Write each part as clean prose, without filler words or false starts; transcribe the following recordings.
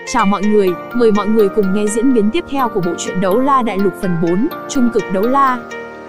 Chào mọi người, mời mọi người cùng nghe diễn biến tiếp theo của bộ truyện Đấu La Đại Lục phần 4, Trung cực đấu la.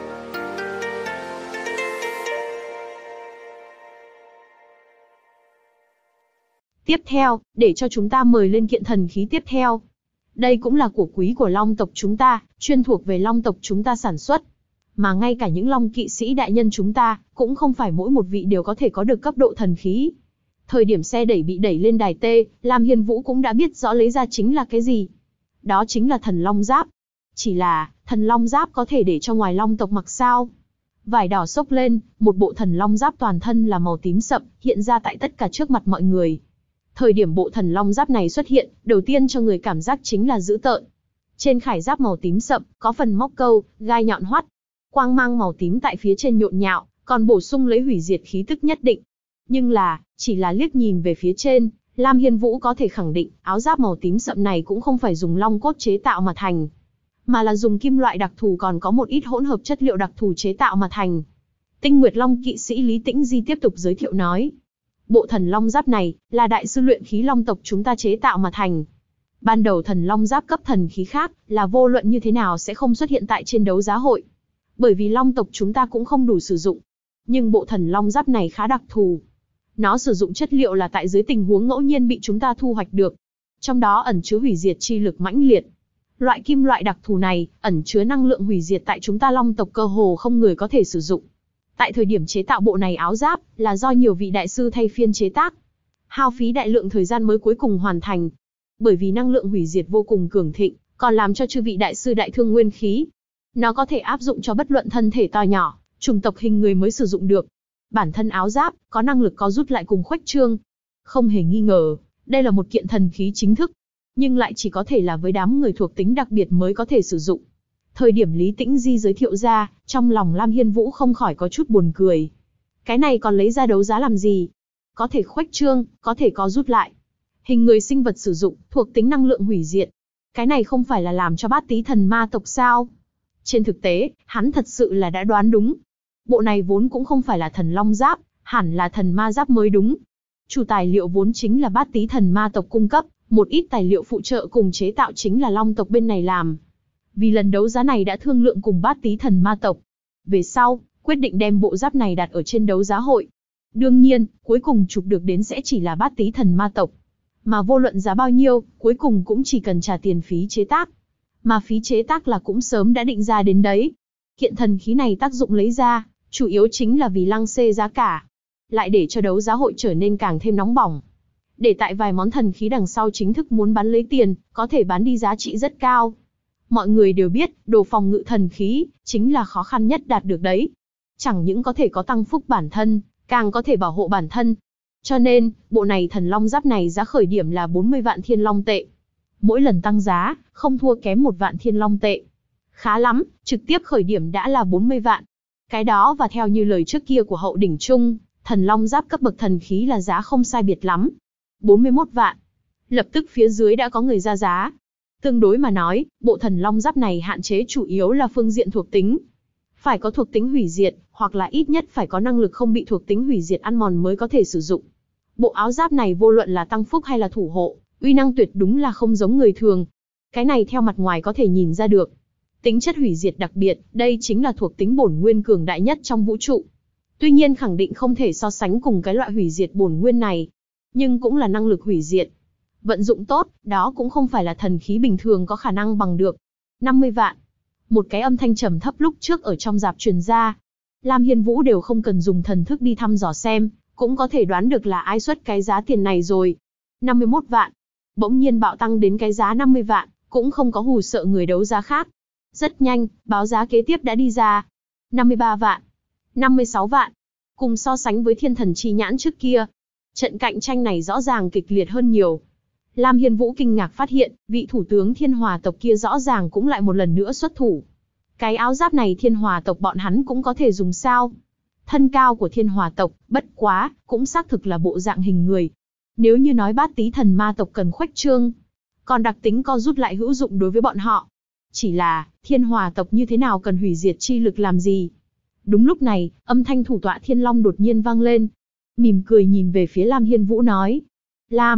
Tiếp theo, để cho chúng ta mời lên kiện thần khí tiếp theo. Đây cũng là của quý của Long tộc chúng ta, chuyên thuộc về Long tộc chúng ta sản xuất. Mà ngay cả những Long kỵ sĩ đại nhân chúng ta, cũng không phải mỗi một vị đều có thể có được cấp độ thần khí. Thời điểm xe đẩy bị đẩy lên đài T, Lam Hiên Vũ cũng đã biết rõ lấy ra chính là cái gì. Đó chính là thần Long Giáp. Chỉ là, thần Long Giáp có thể để cho ngoài Long tộc mặc sao? Vải đỏ xốc lên, một bộ thần Long Giáp toàn thân là màu tím sậm, hiện ra tại tất cả trước mặt mọi người. Thời điểm bộ thần Long Giáp này xuất hiện, đầu tiên cho người cảm giác chính là dữ tợn. Trên khải giáp màu tím sậm, có phần móc câu, gai nhọn hoắt. Quang mang màu tím tại phía trên nhộn nhạo, còn bổ sung lấy hủy diệt khí tức nhất định. Nhưng là, chỉ là liếc nhìn về phía trên, Lam Hiên Vũ có thể khẳng định, áo giáp màu tím sậm này cũng không phải dùng long cốt chế tạo mà thành, mà là dùng kim loại đặc thù còn có một ít hỗn hợp chất liệu đặc thù chế tạo mà thành. Tinh Nguyệt Long kỵ sĩ Lý Tĩnh Di tiếp tục giới thiệu nói, bộ thần long giáp này là đại sư luyện khí Long tộc chúng ta chế tạo mà thành. Ban đầu thần long giáp cấp thần khí khác là vô luận như thế nào sẽ không xuất hiện tại trên đấu giá hội, bởi vì Long tộc chúng ta cũng không đủ sử dụng. Nhưng bộ thần long giáp này khá đặc thù. Nó sử dụng chất liệu là tại dưới tình huống ngẫu nhiên bị chúng ta thu hoạch được. Trong đó ẩn chứa hủy diệt chi lực mãnh liệt. Loại kim loại đặc thù này, ẩn chứa năng lượng hủy diệt tại chúng ta Long tộc cơ hồ không người có thể sử dụng. Tại thời điểm chế tạo bộ này áo giáp, là do nhiều vị đại sư thay phiên chế tác. Hao phí đại lượng thời gian mới cuối cùng hoàn thành. Bởi vì năng lượng hủy diệt vô cùng cường thịnh, còn làm cho chư vị đại sư đại thương nguyên khí. Nó có thể áp dụng cho bất luận thân thể to nhỏ, chủng tộc hình người mới sử dụng được. Bản thân áo giáp, có năng lực co rút lại cùng khuếch trương. Không hề nghi ngờ, đây là một kiện thần khí chính thức. Nhưng lại chỉ có thể là với đám người thuộc tính đặc biệt mới có thể sử dụng. Thời điểm Lý Tĩnh Di giới thiệu ra, trong lòng Lam Hiên Vũ không khỏi có chút buồn cười. Cái này còn lấy ra đấu giá làm gì? Có thể khuếch trương, có thể co rút lại. Hình người sinh vật sử dụng, thuộc tính năng lượng hủy diệt. Cái này không phải là làm cho Bát Tý thần ma tộc sao? Trên thực tế, hắn thật sự là đã đoán đúng. Bộ này vốn cũng không phải là thần long giáp, hẳn là thần ma giáp mới đúng. Chủ tài liệu vốn chính là Bát Tý thần ma tộc cung cấp, một ít tài liệu phụ trợ cùng chế tạo chính là Long tộc bên này làm. Vì lần đấu giá này đã thương lượng cùng Bát Tý thần ma tộc. Về sau, quyết định đem bộ giáp này đặt ở trên đấu giá hội. Đương nhiên, cuối cùng chụp được đến sẽ chỉ là Bát Tý thần ma tộc. Mà vô luận giá bao nhiêu, cuối cùng cũng chỉ cần trả tiền phí chế tác. Mà phí chế tác là cũng sớm đã định ra đến đấy. Kiện thần khí này tác dụng lấy ra, chủ yếu chính là vì lăng xê giá cả. Lại để cho đấu giá hội trở nên càng thêm nóng bỏng. Để tại vài món thần khí đằng sau chính thức muốn bán lấy tiền, có thể bán đi giá trị rất cao. Mọi người đều biết, đồ phòng ngự thần khí, chính là khó khăn nhất đạt được đấy. Chẳng những có thể có tăng phúc bản thân, càng có thể bảo hộ bản thân. Cho nên, bộ này thần long giáp này giá khởi điểm là 40 vạn thiên long tệ. Mỗi lần tăng giá, không thua kém 1 vạn thiên long tệ. Khá lắm, trực tiếp khởi điểm đã là 40 vạn. Cái đó và theo như lời trước kia của hậu đỉnh trung, thần long giáp cấp bậc thần khí là giá không sai biệt lắm. 41 vạn. Lập tức phía dưới đã có người ra giá. Tương đối mà nói, bộ thần long giáp này hạn chế chủ yếu là phương diện thuộc tính. Phải có thuộc tính hủy diệt, hoặc là ít nhất phải có năng lực không bị thuộc tính hủy diệt ăn mòn mới có thể sử dụng. Bộ áo giáp này vô luận là tăng phúc hay là thủ hộ, uy năng tuyệt đúng là không giống người thường. Cái này theo mặt ngoài có thể nhìn ra được. Tính chất hủy diệt đặc biệt, đây chính là thuộc tính bổn nguyên cường đại nhất trong vũ trụ. Tuy nhiên khẳng định không thể so sánh cùng cái loại hủy diệt bổn nguyên này. Nhưng cũng là năng lực hủy diệt. Vận dụng tốt, đó cũng không phải là thần khí bình thường có khả năng bằng được. 50 vạn. Một cái âm thanh trầm thấp lúc trước ở trong rạp truyền ra. Lam Hiên Vũ đều không cần dùng thần thức đi thăm dò xem, cũng có thể đoán được là ai xuất cái giá tiền này rồi. 51 vạn. Bỗng nhiên bạo tăng đến cái giá 50 vạn, cũng không có hù sợ người đấu giá khác. Rất nhanh, báo giá kế tiếp đã đi ra. 53 vạn. 56 vạn. Cùng so sánh với thiên thần chi nhãn trước kia, trận cạnh tranh này rõ ràng kịch liệt hơn nhiều. Lam Hiên Vũ kinh ngạc phát hiện, vị thủ tướng Thiên Hòa tộc kia rõ ràng cũng lại một lần nữa xuất thủ. Cái áo giáp này Thiên Hòa tộc bọn hắn cũng có thể dùng sao? Thân cao của Thiên Hòa tộc, bất quá, cũng xác thực là bộ dạng hình người. Nếu như nói Bát Tý thần ma tộc cần khuếch trương, còn đặc tính co rút lại hữu dụng đối với bọn họ. Chỉ là, Thiên Hòa tộc như thế nào cần hủy diệt chi lực làm gì? Đúng lúc này, âm thanh thủ tọa Thiên Long đột nhiên vang lên. Mỉm cười nhìn về phía Lam Hiên Vũ nói. Lam,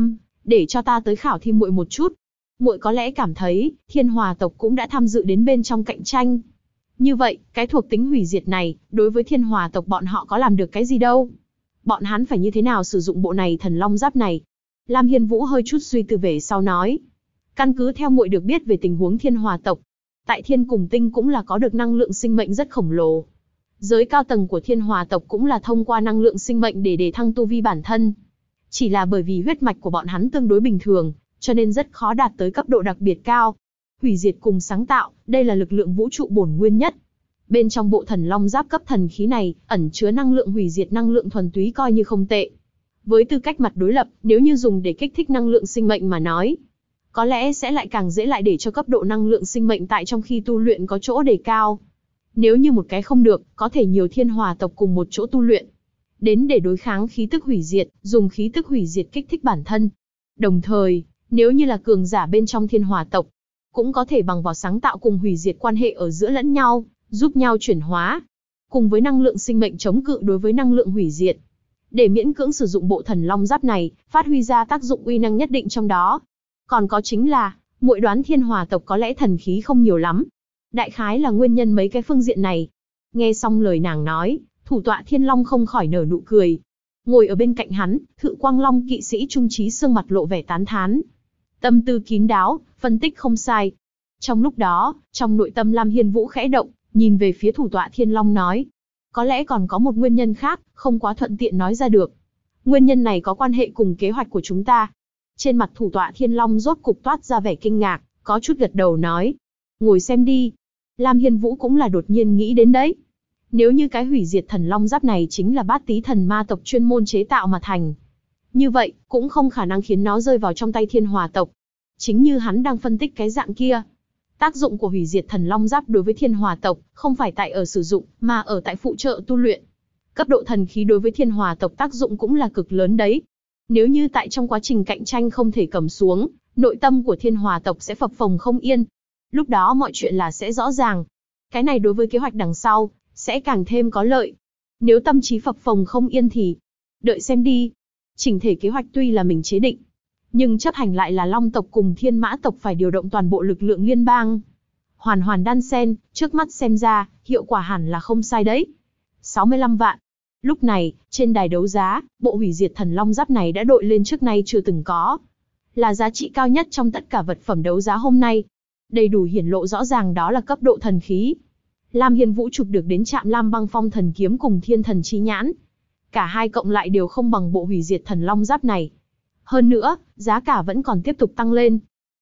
để cho ta tới khảo thi muội một chút. Muội có lẽ cảm thấy, Thiên Hòa tộc cũng đã tham dự đến bên trong cạnh tranh. Như vậy, cái thuộc tính hủy diệt này, đối với Thiên Hòa tộc bọn họ có làm được cái gì đâu? Bọn hắn phải như thế nào sử dụng bộ này thần long giáp này? Lam Hiên Vũ hơi chút suy tư về sau nói. Căn cứ theo muội được biết về tình huống Thiên Hòa tộc, tại Thiên Cùng Tinh cũng là có được năng lượng sinh mệnh rất khổng lồ. Giới cao tầng của Thiên Hòa tộc cũng là thông qua năng lượng sinh mệnh để đề thăng tu vi bản thân. Chỉ là bởi vì huyết mạch của bọn hắn tương đối bình thường, cho nên rất khó đạt tới cấp độ đặc biệt cao. Hủy diệt cùng sáng tạo, đây là lực lượng vũ trụ bổn nguyên nhất. Bên trong bộ thần long giáp cấp thần khí này, ẩn chứa năng lượng hủy diệt, năng lượng thuần túy coi như không tệ. Với tư cách mặt đối lập, nếu như dùng để kích thích năng lượng sinh mệnh mà nói, có lẽ sẽ lại càng dễ lại để cho cấp độ năng lượng sinh mệnh tại trong khi tu luyện có chỗ đề cao. Nếu như một cái không được, có thể nhiều Thiên Hòa tộc cùng một chỗ tu luyện. Đến để đối kháng khí tức hủy diệt, dùng khí tức hủy diệt kích thích bản thân. Đồng thời, nếu như là cường giả bên trong Thiên Hòa tộc, cũng có thể bằng vào sáng tạo cùng hủy diệt quan hệ ở giữa lẫn nhau, giúp nhau chuyển hóa. Cùng với năng lượng sinh mệnh chống cự đối với năng lượng hủy diệt. Để miễn cưỡng sử dụng bộ thần long giáp này, phát huy ra tác dụng uy năng nhất định trong đó. Còn có chính là, muội đoán Thiên Hòa tộc có lẽ thần khí không nhiều lắm. Đại khái là nguyên nhân mấy cái phương diện này. Nghe xong lời nàng nói, thủ tọa Thiên Long không khỏi nở nụ cười. Ngồi ở bên cạnh hắn, Thự Quang Long kỵ sĩ Trung Trí Sương mặt lộ vẻ tán thán. Tâm tư kín đáo, phân tích không sai. Trong lúc đó, trong nội tâm Lam Hiên Vũ khẽ động, nhìn về phía thủ tọa Thiên Long nói. Có lẽ còn có một nguyên nhân khác, không quá thuận tiện nói ra được. Nguyên nhân này có quan hệ cùng kế hoạch của chúng ta. Trên mặt thủ tọa Thiên Long rốt cục toát ra vẻ kinh ngạc, có chút gật đầu nói. Ngồi xem đi. Lam Hiên Vũ cũng là đột nhiên nghĩ đến đấy. Nếu như cái hủy diệt thần long giáp này chính là Bát Tý thần ma tộc chuyên môn chế tạo mà thành, như vậy, cũng không khả năng khiến nó rơi vào trong tay Thiên Hòa tộc. Chính như hắn đang phân tích cái dạng kia. Tác dụng của hủy diệt thần long giáp đối với Thiên Hòa tộc, không phải tại ở sử dụng, mà ở tại phụ trợ tu luyện. Cấp độ thần khí đối với Thiên Hòa tộc tác dụng cũng là cực lớn đấy. Nếu như tại trong quá trình cạnh tranh không thể cầm xuống, nội tâm của Thiên Hòa tộc sẽ phập phồng không yên. Lúc đó mọi chuyện là sẽ rõ ràng. Cái này đối với kế hoạch đằng sau, sẽ càng thêm có lợi. Nếu tâm trí phập phồng không yên thì, đợi xem đi. Chỉnh thể kế hoạch tuy là mình chế định, nhưng chấp hành lại là Long tộc cùng Thiên Mã tộc phải điều động toàn bộ lực lượng liên bang. Hoàn hoàn đan xen, trước mắt xem ra, hiệu quả hẳn là không sai đấy. 65 vạn. Lúc này, trên đài đấu giá, bộ hủy diệt thần long giáp này đã đội lên trước nay chưa từng có. Là giá trị cao nhất trong tất cả vật phẩm đấu giá hôm nay. Đầy đủ hiển lộ rõ ràng đó là cấp độ thần khí. Lam Hiên Vũ chụp được đến chạm Lam Băng Phong thần kiếm cùng Thiên Thần Chi Nhãn. Cả hai cộng lại đều không bằng bộ hủy diệt thần long giáp này. Hơn nữa, giá cả vẫn còn tiếp tục tăng lên.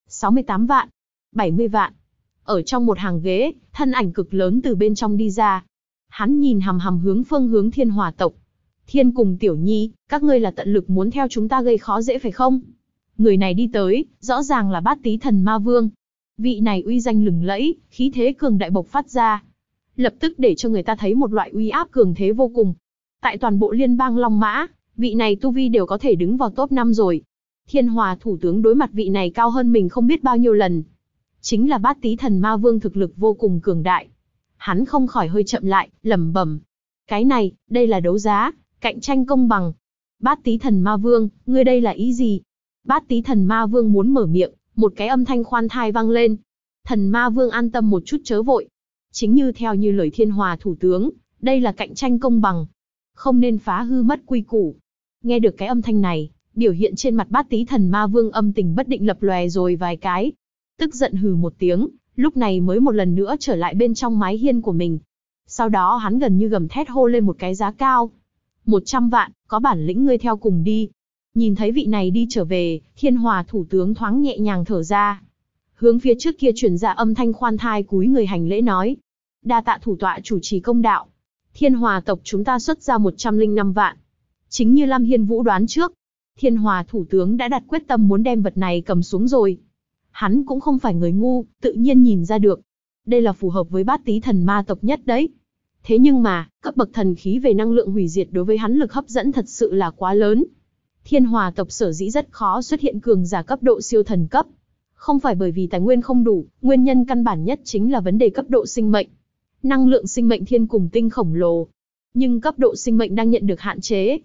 68 vạn, 70 vạn. Ở trong một hàng ghế, thân ảnh cực lớn từ bên trong đi ra. Hắn nhìn hằm hằm hướng phương hướng Thiên Hòa tộc. Thiên cùng Tiểu Nhi, các ngươi là tận lực muốn theo chúng ta gây khó dễ phải không? Người này đi tới, rõ ràng là Bát Tý thần ma vương. Vị này uy danh lừng lẫy, khí thế cường đại bộc phát ra. Lập tức để cho người ta thấy một loại uy áp cường thế vô cùng. Tại toàn bộ liên bang Long Mã, vị này tu vi đều có thể đứng vào top 5 rồi. Thiên Hòa thủ tướng đối mặt vị này cao hơn mình không biết bao nhiêu lần. Chính là Bát Tý thần ma vương thực lực vô cùng cường đại. Hắn không khỏi hơi chậm lại, lẩm bẩm. Cái này, đây là đấu giá, cạnh tranh công bằng. Bát Tý thần ma vương, ngươi đây là ý gì? Bát Tý thần ma vương muốn mở miệng, một cái âm thanh khoan thai vang lên. Thần ma vương an tâm một chút chớ vội. Chính như theo như lời Thiên Hòa thủ tướng, đây là cạnh tranh công bằng. Không nên phá hư mất quy củ. Nghe được cái âm thanh này, biểu hiện trên mặt Bát Tý thần ma vương âm tình bất định lập lòe rồi vài cái. Tức giận hừ một tiếng, lúc này mới một lần nữa trở lại bên trong mái hiên của mình. Sau đó hắn gần như gầm thét hô lên một cái giá cao. 100 vạn, có bản lĩnh ngươi theo cùng đi. Nhìn thấy vị này đi trở về, Thiên Hòa thủ tướng thoáng nhẹ nhàng thở ra. Hướng phía trước kia truyền ra âm thanh khoan thai cúi người hành lễ nói. Đa tạ thủ tọa chủ trì công đạo. Thiên Hòa tộc chúng ta xuất ra 105 vạn. Chính như Lam Hiên Vũ đoán trước, Thiên Hòa thủ tướng đã đặt quyết tâm muốn đem vật này cầm xuống rồi. Hắn cũng không phải người ngu, tự nhiên nhìn ra được. Đây là phù hợp với Bát Tý thần ma tộc nhất đấy. Thế nhưng mà, cấp bậc thần khí về năng lượng hủy diệt đối với hắn lực hấp dẫn thật sự là quá lớn. Thiên Hòa tộc sở dĩ rất khó xuất hiện cường giả cấp độ siêu thần cấp. Không phải bởi vì tài nguyên không đủ, nguyên nhân căn bản nhất chính là vấn đề cấp độ sinh mệnh. Năng lượng sinh mệnh thiên cùng tinh khổng lồ. Nhưng cấp độ sinh mệnh đang nhận được hạn chế.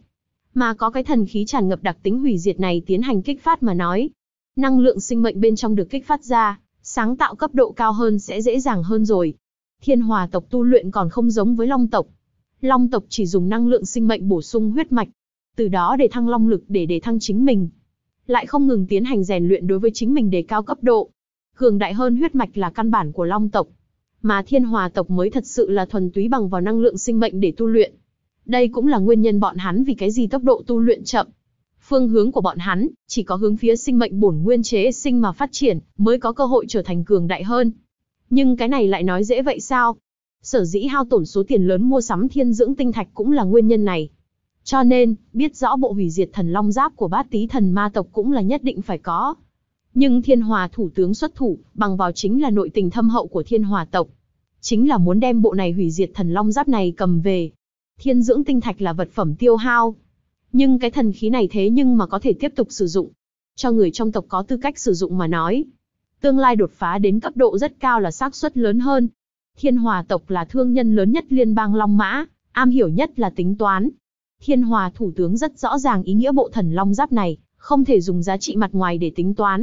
mà có cái thần khí tràn ngập đặc tính hủy diệt này tiến hành kích phát mà nói. Năng lượng sinh mệnh bên trong được kích phát ra, sáng tạo cấp độ cao hơn sẽ dễ dàng hơn rồi. Thiên Hỏa tộc tu luyện còn không giống với Long tộc. Long tộc chỉ dùng năng lượng sinh mệnh bổ sung huyết mạch, từ đó để thăng long lực để đề thăng chính mình. Lại không ngừng tiến hành rèn luyện đối với chính mình đề cao cấp độ. Cường đại hơn huyết mạch là căn bản của Long tộc. Mà Thiên Hỏa tộc mới thật sự là thuần túy bằng vào năng lượng sinh mệnh để tu luyện. Đây cũng là nguyên nhân bọn hắn vì cái gì tốc độ tu luyện chậm. Phương hướng của bọn hắn chỉ có hướng phía sinh mệnh bổn nguyên chế sinh mà phát triển, mới có cơ hội trở thành cường đại hơn. Nhưng cái này lại nói dễ vậy sao? Sở dĩ hao tổn số tiền lớn mua sắm thiên dưỡng tinh thạch cũng là nguyên nhân này. Cho nên, biết rõ bộ hủy diệt thần long giáp của Bát Tý thần ma tộc cũng là nhất định phải có. Nhưng Thiên Hỏa thủ tướng xuất thủ, bằng vào chính là nội tình thâm hậu của Thiên Hỏa tộc. Chính là muốn đem bộ này hủy diệt thần long giáp này cầm về. Thiên dưỡng tinh thạch là vật phẩm tiêu hao. Nhưng cái thần khí này thế nhưng mà có thể tiếp tục sử dụng. Cho người trong tộc có tư cách sử dụng mà nói. Tương lai đột phá đến cấp độ rất cao là xác suất lớn hơn. Thiên Hỏa tộc là thương nhân lớn nhất liên bang Long Mã, am hiểu nhất là tính toán. Thiên Hỏa thủ tướng rất rõ ràng ý nghĩa bộ thần long giáp này, không thể dùng giá trị mặt ngoài để tính toán.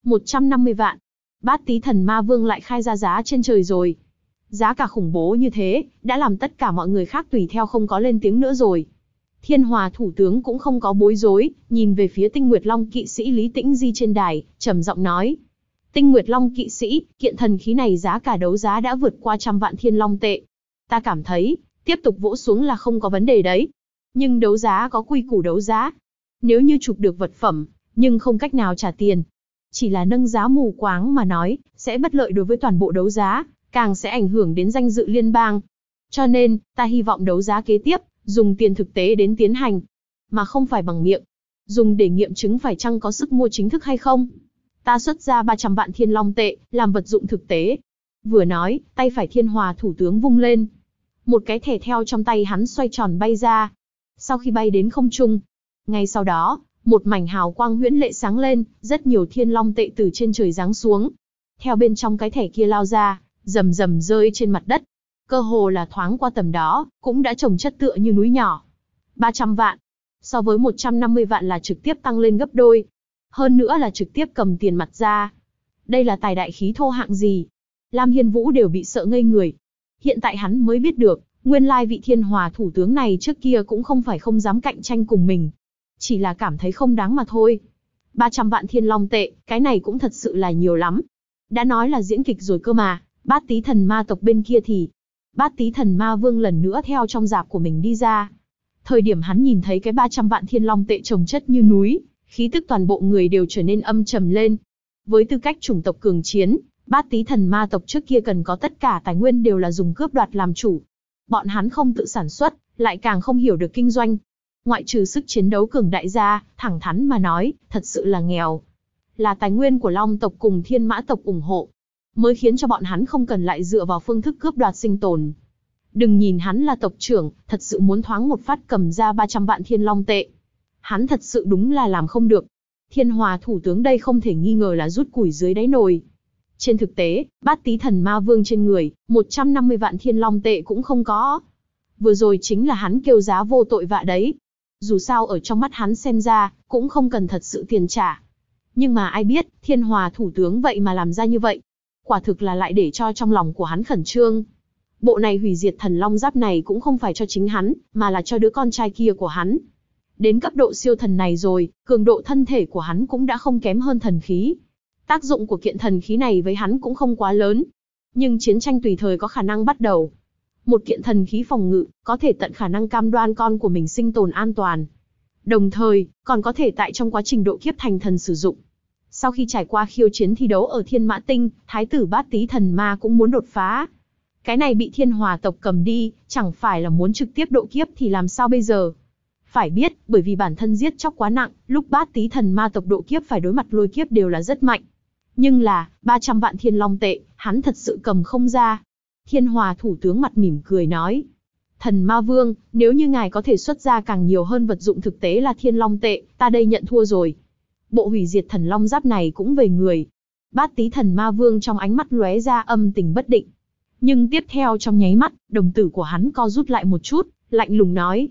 150 vạn. Bát Tý thần ma vương lại khai ra giá trên trời rồi. Giá cả khủng bố như thế, đã làm tất cả mọi người khác tùy theo không có lên tiếng nữa rồi. Thiên Hỏa thủ tướng cũng không có bối rối, nhìn về phía Tinh Nguyệt Long kỵ sĩ Lý Tĩnh Di trên đài, trầm giọng nói. Tinh Nguyệt Long kỵ sĩ, kiện thần khí này giá cả đấu giá đã vượt qua 100 vạn thiên long tệ. Ta cảm thấy, tiếp tục vỗ xuống là không có vấn đề đấy. Nhưng đấu giá có quy củ đấu giá. Nếu như chụp được vật phẩm, nhưng không cách nào trả tiền. Chỉ là nâng giá mù quáng mà nói, sẽ bất lợi đối với toàn bộ đấu giá, càng sẽ ảnh hưởng đến danh dự liên bang. Cho nên, ta hy vọng đấu giá kế tiếp, dùng tiền thực tế đến tiến hành, mà không phải bằng miệng. Dùng để nghiệm chứng phải chăng có sức mua chính thức hay không. Ta xuất ra 300 vạn thiên long tệ, làm vật dụng thực tế. Vừa nói, tay phải Thiên Hỏa thủ tướng vung lên. Một cái thẻ theo trong tay hắn xoay tròn bay ra. Sau khi bay đến không trung, ngay sau đó, một mảnh hào quang huyễn lệ sáng lên, rất nhiều thiên long tệ từ trên trời giáng xuống. Theo bên trong cái thẻ kia lao ra, rầm rầm rơi trên mặt đất. Cơ hồ là thoáng qua tầm đó, cũng đã chồng chất tựa như núi nhỏ. 300 vạn. So với 150 vạn là trực tiếp tăng lên gấp đôi. Hơn nữa là trực tiếp cầm tiền mặt ra. Đây là tài đại khí thô hạng gì? Lam Hiên Vũ đều bị sợ ngây người. Hiện tại hắn mới biết được, nguyên lai vị Thiên Hỏa thủ tướng này trước kia cũng không phải không dám cạnh tranh cùng mình. Chỉ là cảm thấy không đáng mà thôi. 300 vạn thiên long tệ, cái này cũng thật sự là nhiều lắm. Đã nói là diễn kịch rồi cơ mà, Bát Tý thần ma tộc bên kia thì... Bát Tý thần ma vương lần nữa theo trong rạp của mình đi ra. Thời điểm hắn nhìn thấy cái 300 vạn thiên long tệ chồng chất như núi, khí tức toàn bộ người đều trở nên âm trầm lên. Với tư cách chủng tộc cường chiến, Bát Tý thần ma tộc trước kia cần có tất cả tài nguyên đều là dùng cướp đoạt làm chủ. Bọn hắn không tự sản xuất, lại càng không hiểu được kinh doanh. Ngoại trừ sức chiến đấu cường đại ra, thẳng thắn mà nói, thật sự là nghèo. Là tài nguyên của Long tộc cùng Thiên Mã tộc ủng hộ, mới khiến cho bọn hắn không cần lại dựa vào phương thức cướp đoạt sinh tồn. Đừng nhìn hắn là tộc trưởng, thật sự muốn thoáng một phát cầm ra 300 vạn thiên long tệ. Hắn thật sự đúng là làm không được. Thiên Hỏa thủ tướng đây không thể nghi ngờ là rút củi dưới đáy nồi. Trên thực tế, Bát Tý thần ma vương trên người, 150 vạn thiên long tệ cũng không có. Vừa rồi chính là hắn kêu giá vô tội vạ đấy. Dù sao ở trong mắt hắn xem ra, cũng không cần thật sự tiền trả. Nhưng mà ai biết, Thiên Hỏa thủ tướng vậy mà làm ra như vậy. Quả thực là lại để cho trong lòng của hắn khẩn trương. Bộ này hủy diệt thần long giáp này cũng không phải cho chính hắn, mà là cho đứa con trai kia của hắn. Đến cấp độ siêu thần này rồi, cường độ thân thể của hắn cũng đã không kém hơn thần khí. Tác dụng của kiện thần khí này với hắn cũng không quá lớn. Nhưng chiến tranh tùy thời có khả năng bắt đầu. Một kiện thần khí phòng ngự, có thể tận khả năng cam đoan con của mình sinh tồn an toàn. Đồng thời, còn có thể tại trong quá trình độ kiếp thành thần sử dụng. Sau khi trải qua khiêu chiến thi đấu ở Thiên Mã Tinh, Thái tử Bát Tý thần ma cũng muốn đột phá. Cái này bị Thiên Hỏa tộc cầm đi, chẳng phải là muốn trực tiếp độ kiếp thì làm sao bây giờ? Phải biết, bởi vì bản thân giết chóc quá nặng, lúc Bát Tý thần ma tộc độ kiếp phải đối mặt lôi kiếp đều là rất mạnh. Nhưng là, 300 vạn thiên long tệ, hắn thật sự cầm không ra. Thiên Hỏa thủ tướng mặt mỉm cười nói. Thần ma vương, nếu như ngài có thể xuất ra càng nhiều hơn vật dụng thực tế là thiên long tệ, ta đây nhận thua rồi. Bộ hủy diệt thần long giáp này cũng về người. Bát Tý thần ma vương trong ánh mắt lóe ra âm tình bất định. Nhưng tiếp theo trong nháy mắt, đồng tử của hắn co rút lại một chút, lạnh lùng nói.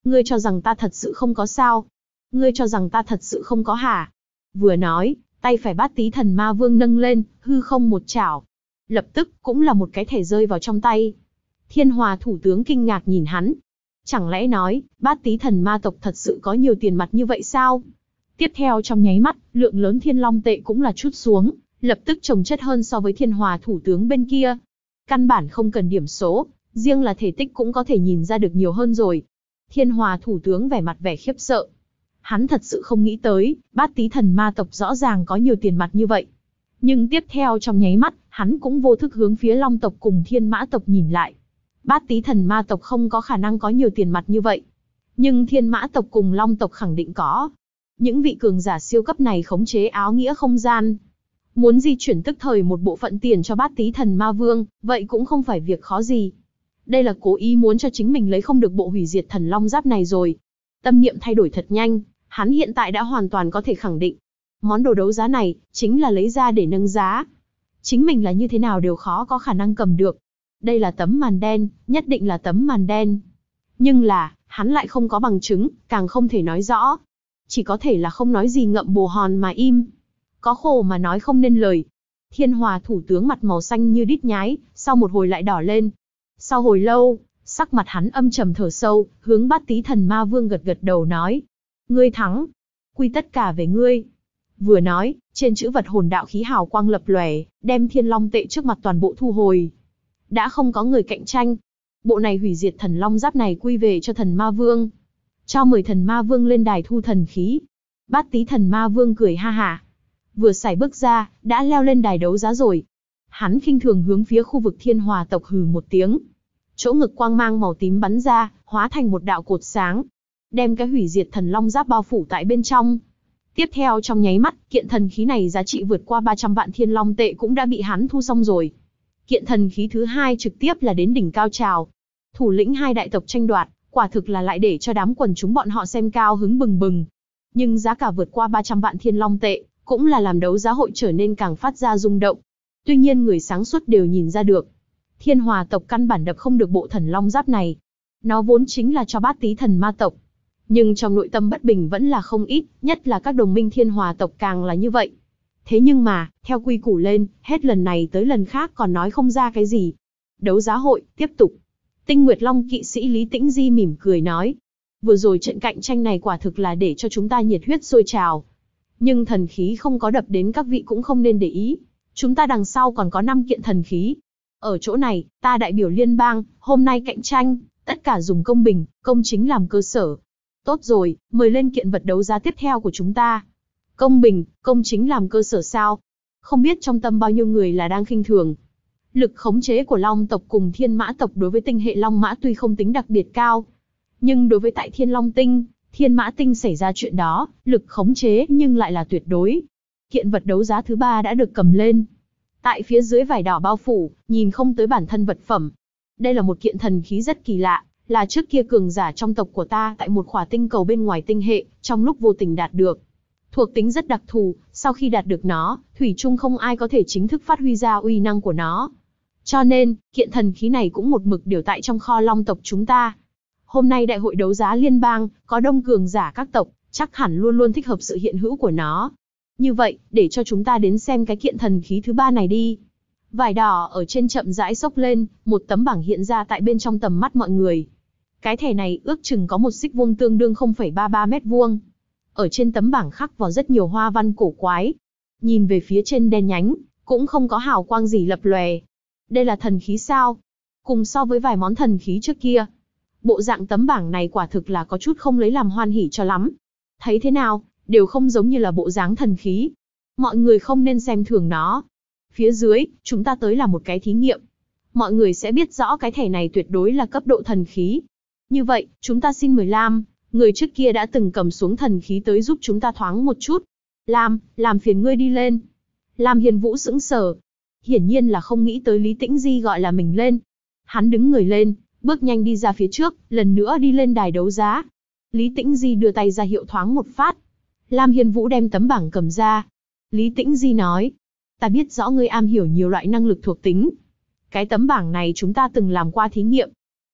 Ngươi cho rằng ta thật sự không có sao? Ngươi cho rằng ta thật sự không có hả? Vừa nói, tay phải Bát Tí Thần Ma Vương nâng lên, hư không một chảo. Lập tức, cũng là một cái thẻ rơi vào trong tay. Thiên Hòa thủ tướng kinh ngạc nhìn hắn. Chẳng lẽ nói, Bát Tí Thần Ma tộc thật sự có nhiều tiền mặt như vậy sao? Tiếp theo trong nháy mắt, lượng lớn thiên long tệ cũng là trút xuống, lập tức chồng chất hơn so với Thiên Hòa thủ tướng bên kia. Căn bản không cần điểm số, riêng là thể tích cũng có thể nhìn ra được nhiều hơn rồi. Thiên Hòa thủ tướng vẻ mặt vẻ khiếp sợ. Hắn thật sự không nghĩ tới, Bát Tí Thần Ma tộc rõ ràng có nhiều tiền mặt như vậy. Nhưng tiếp theo trong nháy mắt, hắn cũng vô thức hướng phía Long tộc cùng Thiên Mã tộc nhìn lại. Bát Tí Thần Ma tộc không có khả năng có nhiều tiền mặt như vậy. Nhưng Thiên Mã tộc cùng Long tộc khẳng định có. Những vị cường giả siêu cấp này khống chế áo nghĩa không gian. Muốn di chuyển tức thời một bộ phận tiền cho Bát Tí Thần Ma Vương, vậy cũng không phải việc khó gì. Đây là cố ý muốn cho chính mình lấy không được bộ hủy diệt thần long giáp này rồi. Tâm niệm thay đổi thật nhanh, hắn hiện tại đã hoàn toàn có thể khẳng định. Món đồ đấu giá này, chính là lấy ra để nâng giá. Chính mình là như thế nào đều khó có khả năng cầm được. Đây là tấm màn đen, nhất định là tấm màn đen. Nhưng là, hắn lại không có bằng chứng, càng không thể nói rõ. Chỉ có thể là không nói gì ngậm bồ hòn mà im. Có khổ mà nói không nên lời. Thiên Hòa thủ tướng mặt màu xanh như đít nhái, sau một hồi lại đỏ lên. Sau hồi lâu, sắc mặt hắn âm trầm thở sâu, hướng Bát Tí Thần Ma Vương gật gật đầu nói. Ngươi thắng. Quy tất cả về ngươi. Vừa nói, trên chữ vật hồn đạo khí hào quang lập lòe, đem thiên long tệ trước mặt toàn bộ thu hồi. Đã không có người cạnh tranh. Bộ này hủy diệt thần long giáp này quy về cho thần ma vương. Cho 10 thần ma vương lên đài thu thần khí. Bát Tí Thần Ma Vương cười ha hả. Vừa xài bước ra, đã leo lên đài đấu giá rồi. Hắn khinh thường hướng phía khu vực Thiên Hòa tộc hừ một tiếng. Chỗ ngực quang mang màu tím bắn ra, hóa thành một đạo cột sáng. Đem cái hủy diệt thần long giáp bao phủ tại bên trong. Tiếp theo trong nháy mắt, kiện thần khí này giá trị vượt qua 300 vạn thiên long tệ cũng đã bị hắn thu xong rồi. Kiện thần khí thứ hai trực tiếp là đến đỉnh cao trào. Thủ lĩnh hai đại tộc tranh đoạt, quả thực là lại để cho đám quần chúng bọn họ xem cao hứng bừng bừng. Nhưng giá cả vượt qua 300 vạn thiên long tệ, cũng là làm đấu giá hội trở nên càng phát ra rung động. Tuy nhiên người sáng suốt đều nhìn ra được. Thiên Hòa tộc căn bản đập không được bộ thần long giáp này. Nó vốn chính là cho Bát Tí Thần Ma tộc. Nhưng trong nội tâm bất bình vẫn là không ít, nhất là các đồng minh Thiên Hòa tộc càng là như vậy. Thế nhưng mà, theo quy củ lên, hết lần này tới lần khác còn nói không ra cái gì. Đấu giá hội, tiếp tục. Tinh Nguyệt Long kỵ sĩ Lý Tĩnh Di mỉm cười nói. Vừa rồi trận cạnh tranh này quả thực là để cho chúng ta nhiệt huyết sôi trào. Nhưng thần khí không có đập đến các vị cũng không nên để ý. Chúng ta đằng sau còn có 5 kiện thần khí. Ở chỗ này, ta đại biểu liên bang, hôm nay cạnh tranh, tất cả dùng công bình, công chính làm cơ sở. Tốt rồi, mời lên kiện vật đấu giá tiếp theo của chúng ta. Công bình, công chính làm cơ sở sao? Không biết trong tâm bao nhiêu người là đang khinh thường. Lực khống chế của Long tộc cùng Thiên Mã tộc đối với tinh hệ Long Mã tuy không tính đặc biệt cao. Nhưng đối với tại Thiên Long Tinh, Thiên Mã Tinh xảy ra chuyện đó, lực khống chế nhưng lại là tuyệt đối. Kiện vật đấu giá thứ 3 đã được cầm lên. Tại phía dưới vải đỏ bao phủ, nhìn không tới bản thân vật phẩm. Đây là một kiện thần khí rất kỳ lạ, là trước kia cường giả trong tộc của ta tại một khỏa tinh cầu bên ngoài tinh hệ, trong lúc vô tình đạt được. Thuộc tính rất đặc thù, sau khi đạt được nó, thủy chung không ai có thể chính thức phát huy ra uy năng của nó. Cho nên, kiện thần khí này cũng một mực điều tại trong kho Long tộc chúng ta. Hôm nay đại hội đấu giá liên bang, có đông cường giả các tộc, chắc hẳn luôn luôn thích hợp sự hiện hữu của nó. Như vậy, để cho chúng ta đến xem cái kiện thần khí thứ 3 này đi. Vải đỏ ở trên chậm rãi xốc lên, một tấm bảng hiện ra tại bên trong tầm mắt mọi người. Cái thẻ này ước chừng có một xích vuông tương đương 0,33 mét vuông. Ở trên tấm bảng khắc vào rất nhiều hoa văn cổ quái. Nhìn về phía trên đen nhánh, cũng không có hào quang gì lập lòe. Đây là thần khí sao? Cùng so với vài món thần khí trước kia, bộ dạng tấm bảng này quả thực là có chút không lấy làm hoan hỉ cho lắm. Thấy thế nào, đều không giống như là bộ dáng thần khí. Mọi người không nên xem thường nó. Phía dưới, chúng ta tới là một cái thí nghiệm. Mọi người sẽ biết rõ cái thẻ này tuyệt đối là cấp độ thần khí. Như vậy, chúng ta xin mời Lam, người trước kia đã từng cầm xuống thần khí tới giúp chúng ta thoáng một chút. Lam, làm phiền ngươi đi lên. Lam Hiền Vũ sững sờ. Hiển nhiên là không nghĩ tới Lý Tĩnh Di gọi là mình lên. Hắn đứng người lên, bước nhanh đi ra phía trước, lần nữa đi lên đài đấu giá. Lý Tĩnh Di đưa tay ra hiệu thoáng một phát. Lam Hiền Vũ đem tấm bảng cầm ra. Lý Tĩnh Di nói, ta biết rõ ngươi am hiểu nhiều loại năng lực thuộc tính. Cái tấm bảng này chúng ta từng làm qua thí nghiệm.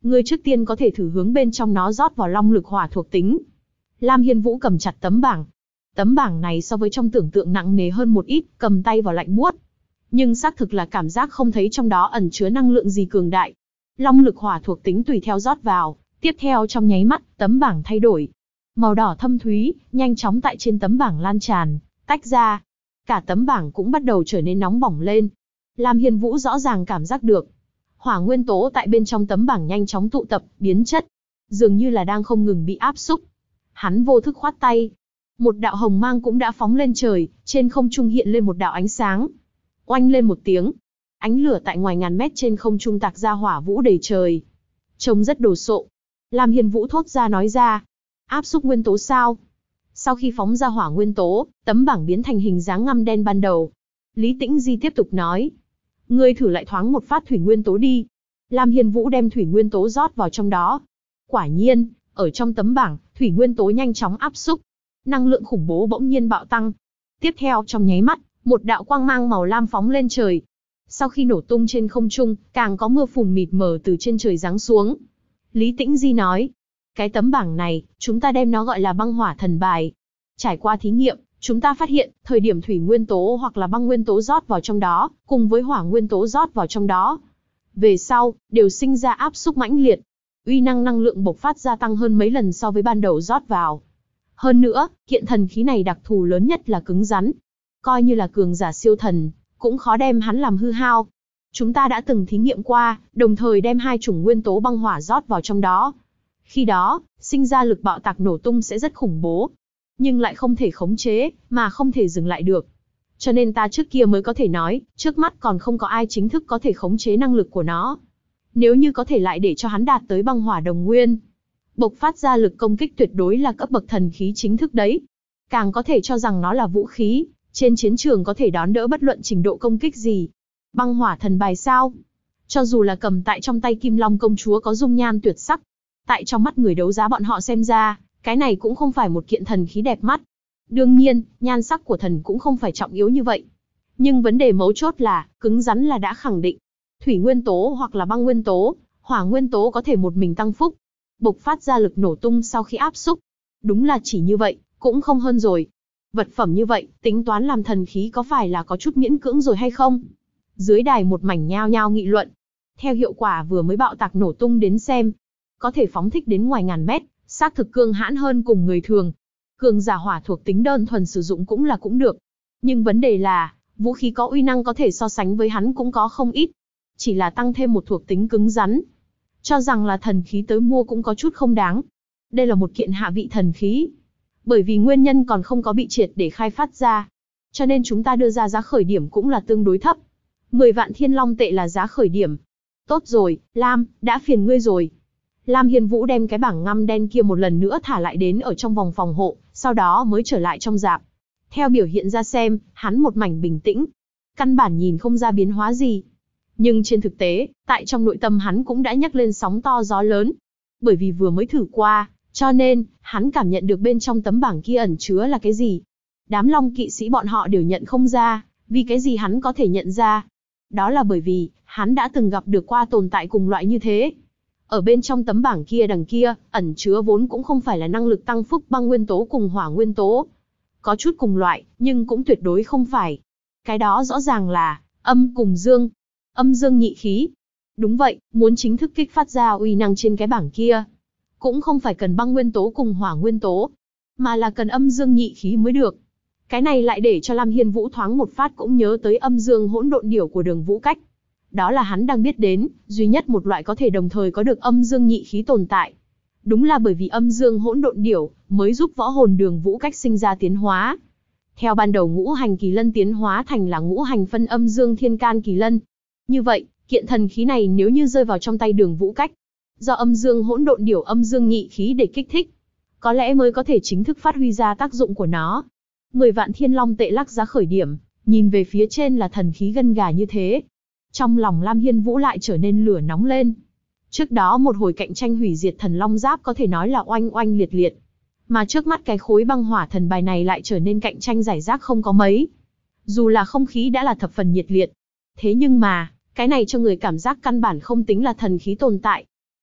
Ngươi trước tiên có thể thử hướng bên trong nó rót vào long lực hỏa thuộc tính. Lam Hiên Vũ cầm chặt tấm bảng. Tấm bảng này so với trong tưởng tượng nặng nề hơn một ít, cầm tay vào lạnh buốt. Nhưng xác thực là cảm giác không thấy trong đó ẩn chứa năng lượng gì cường đại. Long lực hỏa thuộc tính tùy theo rót vào, tiếp theo trong nháy mắt, tấm bảng thay đổi. Màu đỏ thâm thúy, nhanh chóng tại trên tấm bảng lan tràn, tách ra. Cả tấm bảng cũng bắt đầu trở nên nóng bỏng lên. Lam Hiên Vũ rõ ràng cảm giác được. Hỏa nguyên tố tại bên trong tấm bảng nhanh chóng tụ tập, biến chất. Dường như là đang không ngừng bị áp xúc. Hắn vô thức khoát tay. Một đạo hồng mang cũng đã phóng lên trời, trên không trung hiện lên một đạo ánh sáng. Oanh lên một tiếng. Ánh lửa tại ngoài ngàn mét trên không trung tạc ra hỏa vũ đầy trời. Trông rất đồ sộ. Lam Hiên Vũ thốt ra nói ra. Áp xúc nguyên tố sao? Sau khi phóng ra hỏa nguyên tố, tấm bảng biến thành hình dáng ngăm đen ban đầu. Lý Tĩnh Di tiếp tục nói. Ngươi thử lại thoáng một phát thủy nguyên tố đi. Lam Hiên Vũ đem thủy nguyên tố rót vào trong đó. Quả nhiên, ở trong tấm bảng, thủy nguyên tố nhanh chóng áp xúc. Năng lượng khủng bố bỗng nhiên bạo tăng. Tiếp theo trong nháy mắt, một đạo quang mang màu lam phóng lên trời. Sau khi nổ tung trên không trung, càng có mưa phùn mịt mờ từ trên trời giáng xuống. Lý Tĩnh Di nói, cái tấm bảng này, chúng ta đem nó gọi là băng hỏa thần bài. Trải qua thí nghiệm, chúng ta phát hiện, thời điểm thủy nguyên tố hoặc là băng nguyên tố rót vào trong đó, cùng với hỏa nguyên tố rót vào trong đó. Về sau, đều sinh ra áp xúc mãnh liệt. Uy năng năng lượng bộc phát gia tăng hơn mấy lần so với ban đầu rót vào. Hơn nữa, kiện thần khí này đặc thù lớn nhất là cứng rắn. Coi như là cường giả siêu thần, cũng khó đem hắn làm hư hao. Chúng ta đã từng thí nghiệm qua, đồng thời đem hai chủng nguyên tố băng hỏa rót vào trong đó. Khi đó, sinh ra lực bạo tạc nổ tung sẽ rất khủng bố. Nhưng lại không thể khống chế, mà không thể dừng lại được. Cho nên ta trước kia mới có thể nói, trước mắt còn không có ai chính thức có thể khống chế năng lực của nó. Nếu như có thể lại để cho hắn đạt tới băng hỏa đồng nguyên, bộc phát ra lực công kích tuyệt đối là cấp bậc thần khí chính thức đấy. Càng có thể cho rằng nó là vũ khí, trên chiến trường có thể đón đỡ bất luận trình độ công kích gì. Băng hỏa thần bài sao? Cho dù là cầm tại trong tay Kim Long công chúa có dung nhan tuyệt sắc, tại trong mắt người đấu giá bọn họ xem ra, cái này cũng không phải một kiện thần khí đẹp mắt. Đương nhiên, nhan sắc của thần cũng không phải trọng yếu như vậy. Nhưng vấn đề mấu chốt là, cứng rắn là đã khẳng định. Thủy nguyên tố hoặc là băng nguyên tố, hỏa nguyên tố có thể một mình tăng phúc, bộc phát ra lực nổ tung sau khi áp xúc. Đúng là chỉ như vậy, cũng không hơn rồi. Vật phẩm như vậy, tính toán làm thần khí có phải là có chút miễn cưỡng rồi hay không? Dưới đài một mảnh nhao nhao nghị luận. Theo hiệu quả vừa mới bạo tạc nổ tung đến xem, có thể phóng thích đến ngoài ngàn mét, xác thực cương hãn hơn cùng người thường. Cường giả hỏa thuộc tính đơn thuần sử dụng cũng được. Nhưng vấn đề là, vũ khí có uy năng có thể so sánh với hắn cũng có không ít. Chỉ là tăng thêm một thuộc tính cứng rắn. Cho rằng là thần khí tới mua cũng có chút không đáng. Đây là một kiện hạ vị thần khí. Bởi vì nguyên nhân còn không có bị triệt để khai phát ra. Cho nên chúng ta đưa ra giá khởi điểm cũng là tương đối thấp. 10 vạn thiên long tệ là giá khởi điểm. Tốt rồi, Lam, đã phiền ngươi rồi. Lam Hiên Vũ đem cái bảng ngăm đen kia một lần nữa thả lại đến ở trong vòng phòng hộ, sau đó mới trở lại trong rạp. Theo biểu hiện ra xem, hắn một mảnh bình tĩnh. Căn bản nhìn không ra biến hóa gì. Nhưng trên thực tế, tại trong nội tâm hắn cũng đã nhấc lên sóng to gió lớn. Bởi vì vừa mới thử qua, cho nên, hắn cảm nhận được bên trong tấm bảng kia ẩn chứa là cái gì. Đám long kỵ sĩ bọn họ đều nhận không ra, vì cái gì hắn có thể nhận ra. Đó là bởi vì, hắn đã từng gặp được qua tồn tại cùng loại như thế. Ở bên trong tấm bảng kia đằng kia, ẩn chứa vốn cũng không phải là năng lực tăng phúc băng nguyên tố cùng hỏa nguyên tố. Có chút cùng loại, nhưng cũng tuyệt đối không phải. Cái đó rõ ràng là, âm cùng dương. Âm dương nhị khí. Đúng vậy, muốn chính thức kích phát ra uy năng trên cái bảng kia. Cũng không phải cần băng nguyên tố cùng hỏa nguyên tố, mà là cần âm dương nhị khí mới được. Cái này lại để cho Lam Hiên Vũ thoáng một phát cũng nhớ tới âm dương hỗn độn điểu của Đường Vũ Cách. Đó là hắn đang biết đến, duy nhất một loại có thể đồng thời có được âm dương nhị khí tồn tại. Đúng là bởi vì âm dương hỗn độn điểu, mới giúp võ hồn Đường Vũ Cách sinh ra tiến hóa. Theo ban đầu ngũ hành kỳ lân tiến hóa thành là ngũ hành phân âm dương thiên can kỳ lân. Như vậy, kiện thần khí này nếu như rơi vào trong tay Đường Vũ Cách, do âm dương hỗn độn điểu âm dương nhị khí để kích thích, có lẽ mới có thể chính thức phát huy ra tác dụng của nó. 10 vạn thiên long tệ lắc giá khởi điểm, nhìn về phía trên là thần khí gân gà như thế. Trong lòng Lam Hiên Vũ lại trở nên lửa nóng lên. Trước đó một hồi cạnh tranh hủy diệt thần long giáp có thể nói là oanh oanh liệt liệt. Mà trước mắt cái khối băng hỏa thần bài này lại trở nên cạnh tranh giải rác không có mấy. Dù là không khí đã là thập phần nhiệt liệt. Thế nhưng mà, cái này cho người cảm giác căn bản không tính là thần khí tồn tại.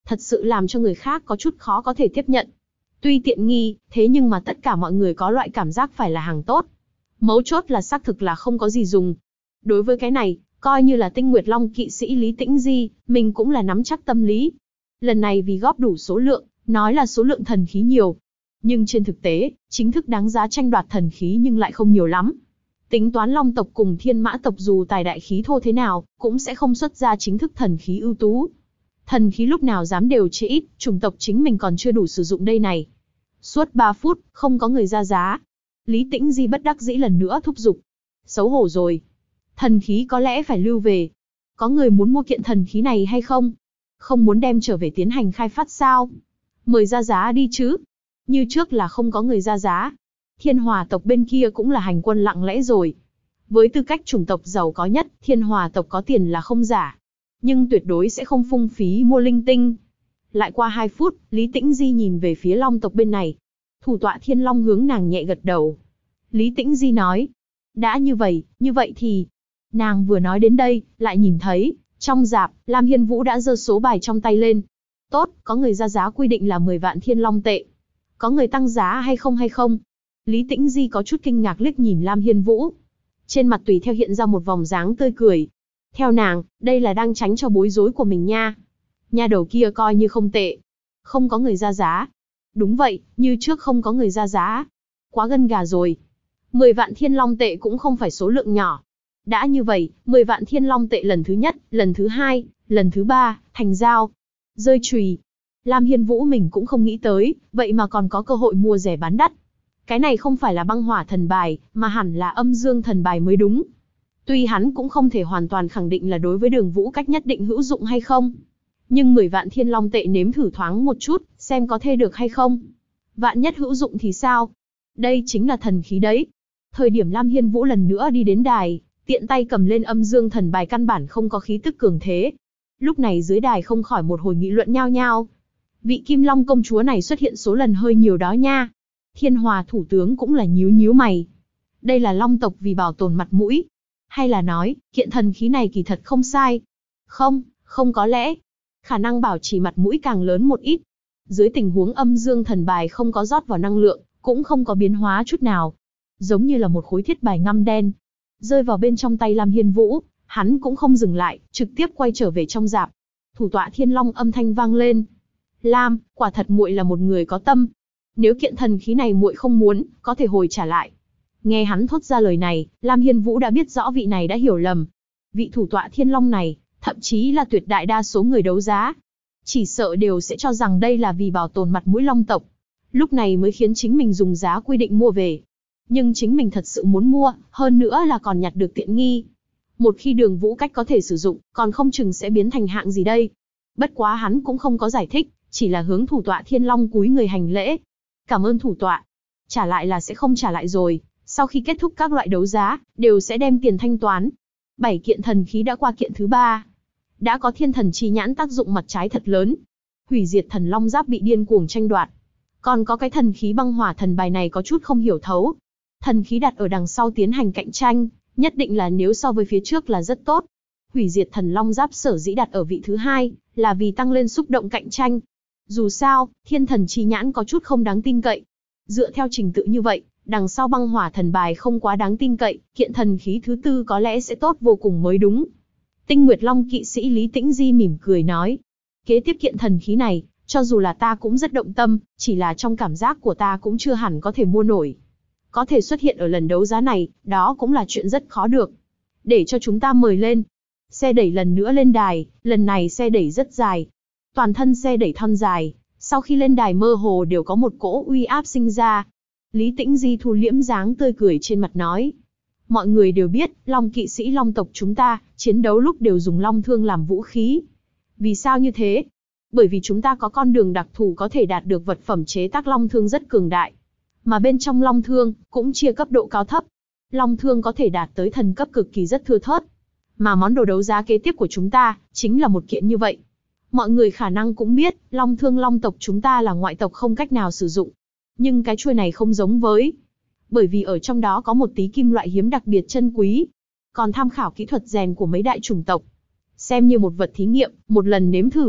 thật sự làm cho người khác có chút khó có thể tiếp nhận. Tuy tiện nghi, thế nhưng mà tất cả mọi người có loại cảm giác phải là hàng tốt. Mấu chốt là xác thực là không có gì dùng. Đối với cái này, coi như là Tinh Nguyệt Long kỵ sĩ Lý Tĩnh Di, mình cũng là nắm chắc tâm lý. Lần này vì góp đủ số lượng, nói là số lượng thần khí nhiều. Nhưng trên thực tế, chính thức đáng giá tranh đoạt thần khí nhưng lại không nhiều lắm. Tính toán Long tộc cùng Thiên Mã tộc dù tài đại khí thô thế nào, cũng sẽ không xuất ra chính thức thần khí ưu tú. Thần khí lúc nào dám đều chế ít, chủng tộc chính mình còn chưa đủ sử dụng đây này. Suốt 3 phút, không có người ra giá. Lý Tĩnh Di bất đắc dĩ lần nữa thúc giục. Xấu hổ rồi. Thần khí có lẽ phải lưu về. Có người muốn mua kiện thần khí này hay không? Không muốn đem trở về tiến hành khai phát sao? Mời ra giá đi chứ. Như trước là không có người ra giá. Thiên Hòa tộc bên kia cũng là hành quân lặng lẽ rồi. Với tư cách chủng tộc giàu có nhất, Thiên Hòa tộc có tiền là không giả. Nhưng tuyệt đối sẽ không phung phí mua linh tinh. Lại qua 2 phút, Lý Tĩnh Di nhìn về phía Long tộc bên này. Thủ tọa Thiên Long hướng nàng nhẹ gật đầu. Lý Tĩnh Di nói. Đã như vậy thì... Nàng vừa nói đến đây, lại nhìn thấy, trong rạp, Lam Hiên Vũ đã giơ số bài trong tay lên. Tốt, có người ra giá quy định là 10 vạn Thiên Long tệ. Có người tăng giá hay không? Lý Tĩnh Di có chút kinh ngạc liếc nhìn Lam Hiên Vũ. Trên mặt tùy theo hiện ra một vòng dáng tươi cười. Theo nàng, đây là đang tránh cho bối rối của mình nha. Nha đầu kia coi như không tệ. Không có người ra giá. Đúng vậy, như trước không có người ra giá. Quá gân gà rồi. 10 vạn Thiên Long tệ cũng không phải số lượng nhỏ. Đã như vậy, 10 vạn Thiên Long tệ lần thứ nhất, lần thứ hai, lần thứ ba, thành giao. Rơi chùy. Lam Hiên Vũ mình cũng không nghĩ tới, vậy mà còn có cơ hội mua rẻ bán đắt. Cái này không phải là băng hỏa thần bài, mà hẳn là âm dương thần bài mới đúng. Tuy hắn cũng không thể hoàn toàn khẳng định là đối với Đường Vũ Cách nhất định hữu dụng hay không. Nhưng 10 vạn Thiên Long tệ nếm thử thoáng một chút, xem có thê được hay không. Vạn nhất hữu dụng thì sao? Đây chính là thần khí đấy. Thời điểm Lam Hiên Vũ lần nữa đi đến đài, tiện tay cầm lên âm dương thần bài căn bản không có khí tức cường thế. Lúc này dưới đài không khỏi một hồi nghị luận nhao nhao. Vị Kim Long công chúa này xuất hiện số lần hơi nhiều đó nha. Thiên Hòa thủ tướng cũng là nhíu nhíu mày. Đây là Long tộc vì bảo tồn mặt mũi. Hay là nói, kiện thần khí này kỳ thật không sai. Không có lẽ. Khả năng bảo trì mặt mũi càng lớn một ít. Dưới tình huống âm dương thần bài không có rót vào năng lượng, cũng không có biến hóa chút nào. Giống như là một khối thiết bài ngăm đen. Rơi vào bên trong tay Lam Hiên Vũ, hắn cũng không dừng lại, trực tiếp quay trở về trong rạp. Thủ tọa Thiên Long âm thanh vang lên. Lam, quả thật muội là một người có tâm. Nếu kiện thần khí này muội không muốn, có thể hồi trả lại. Nghe hắn thốt ra lời này, Lam Hiên Vũ đã biết rõ vị này đã hiểu lầm. Vị thủ tọa Thiên Long này, thậm chí là tuyệt đại đa số người đấu giá, chỉ sợ đều sẽ cho rằng đây là vì bảo tồn mặt mũi Long tộc. Lúc này mới khiến chính mình dùng giá quy định mua về. Nhưng chính mình thật sự muốn mua, hơn nữa là còn nhặt được tiện nghi. Một khi Đường Vũ Cách có thể sử dụng, còn không chừng sẽ biến thành hạng gì đây. Bất quá hắn cũng không có giải thích, chỉ là hướng thủ tọa Thiên Long cúi người hành lễ. Cảm ơn thủ tọa. Trả lại là sẽ không trả lại rồi, sau khi kết thúc các loại đấu giá, đều sẽ đem tiền thanh toán. 7 kiện thần khí đã qua kiện thứ 3. Đã có Thiên Thần Chi Nhãn tác dụng mặt trái thật lớn. Hủy Diệt Thần Long Giáp bị điên cuồng tranh đoạt. Còn có cái thần khí băng hỏa thần bài này có chút không hiểu thấu. Thần khí đặt ở đằng sau tiến hành cạnh tranh, nhất định là nếu so với phía trước là rất tốt. Hủy Diệt Thần Long Giáp sở dĩ đặt ở vị thứ 2, là vì tăng lên xúc động cạnh tranh. Dù sao, Thiên Thần Chi Nhãn có chút không đáng tin cậy. Dựa theo trình tự như vậy, đằng sau băng hỏa thần bài không quá đáng tin cậy, kiện thần khí thứ 4 có lẽ sẽ tốt vô cùng mới đúng. Tinh Nguyệt Long kỵ sĩ Lý Tĩnh Di mỉm cười nói. Kế tiếp kiện thần khí này, cho dù là ta cũng rất động tâm, chỉ là trong cảm giác của ta cũng chưa hẳn có thể mua nổi. Có thể xuất hiện ở lần đấu giá này, đó cũng là chuyện rất khó được. Để cho chúng ta mời lên. Xe đẩy lần nữa lên đài, lần này xe đẩy rất dài. Toàn thân xe đẩy thon dài, sau khi lên đài mơ hồ đều có một cỗ uy áp sinh ra. Lý Tĩnh Di thu liễm dáng tươi cười trên mặt nói. Mọi người đều biết, Long kỵ sĩ Long tộc chúng ta, chiến đấu lúc đều dùng long thương làm vũ khí. Vì sao như thế? Bởi vì chúng ta có con đường đặc thù có thể đạt được vật phẩm chế tác long thương rất cường đại. Mà bên trong long thương, cũng chia cấp độ cao thấp. Long thương có thể đạt tới thần cấp cực kỳ rất thưa thớt. Mà món đồ đấu giá kế tiếp của chúng ta, chính là một kiện như vậy. Mọi người khả năng cũng biết, long thương Long tộc chúng ta là ngoại tộc không cách nào sử dụng. Nhưng cái chuôi này không giống với. Bởi vì ở trong đó có một tí kim loại hiếm đặc biệt chân quý. Còn tham khảo kỹ thuật rèn của mấy đại chủng tộc. Xem như một vật thí nghiệm, một lần nếm thử.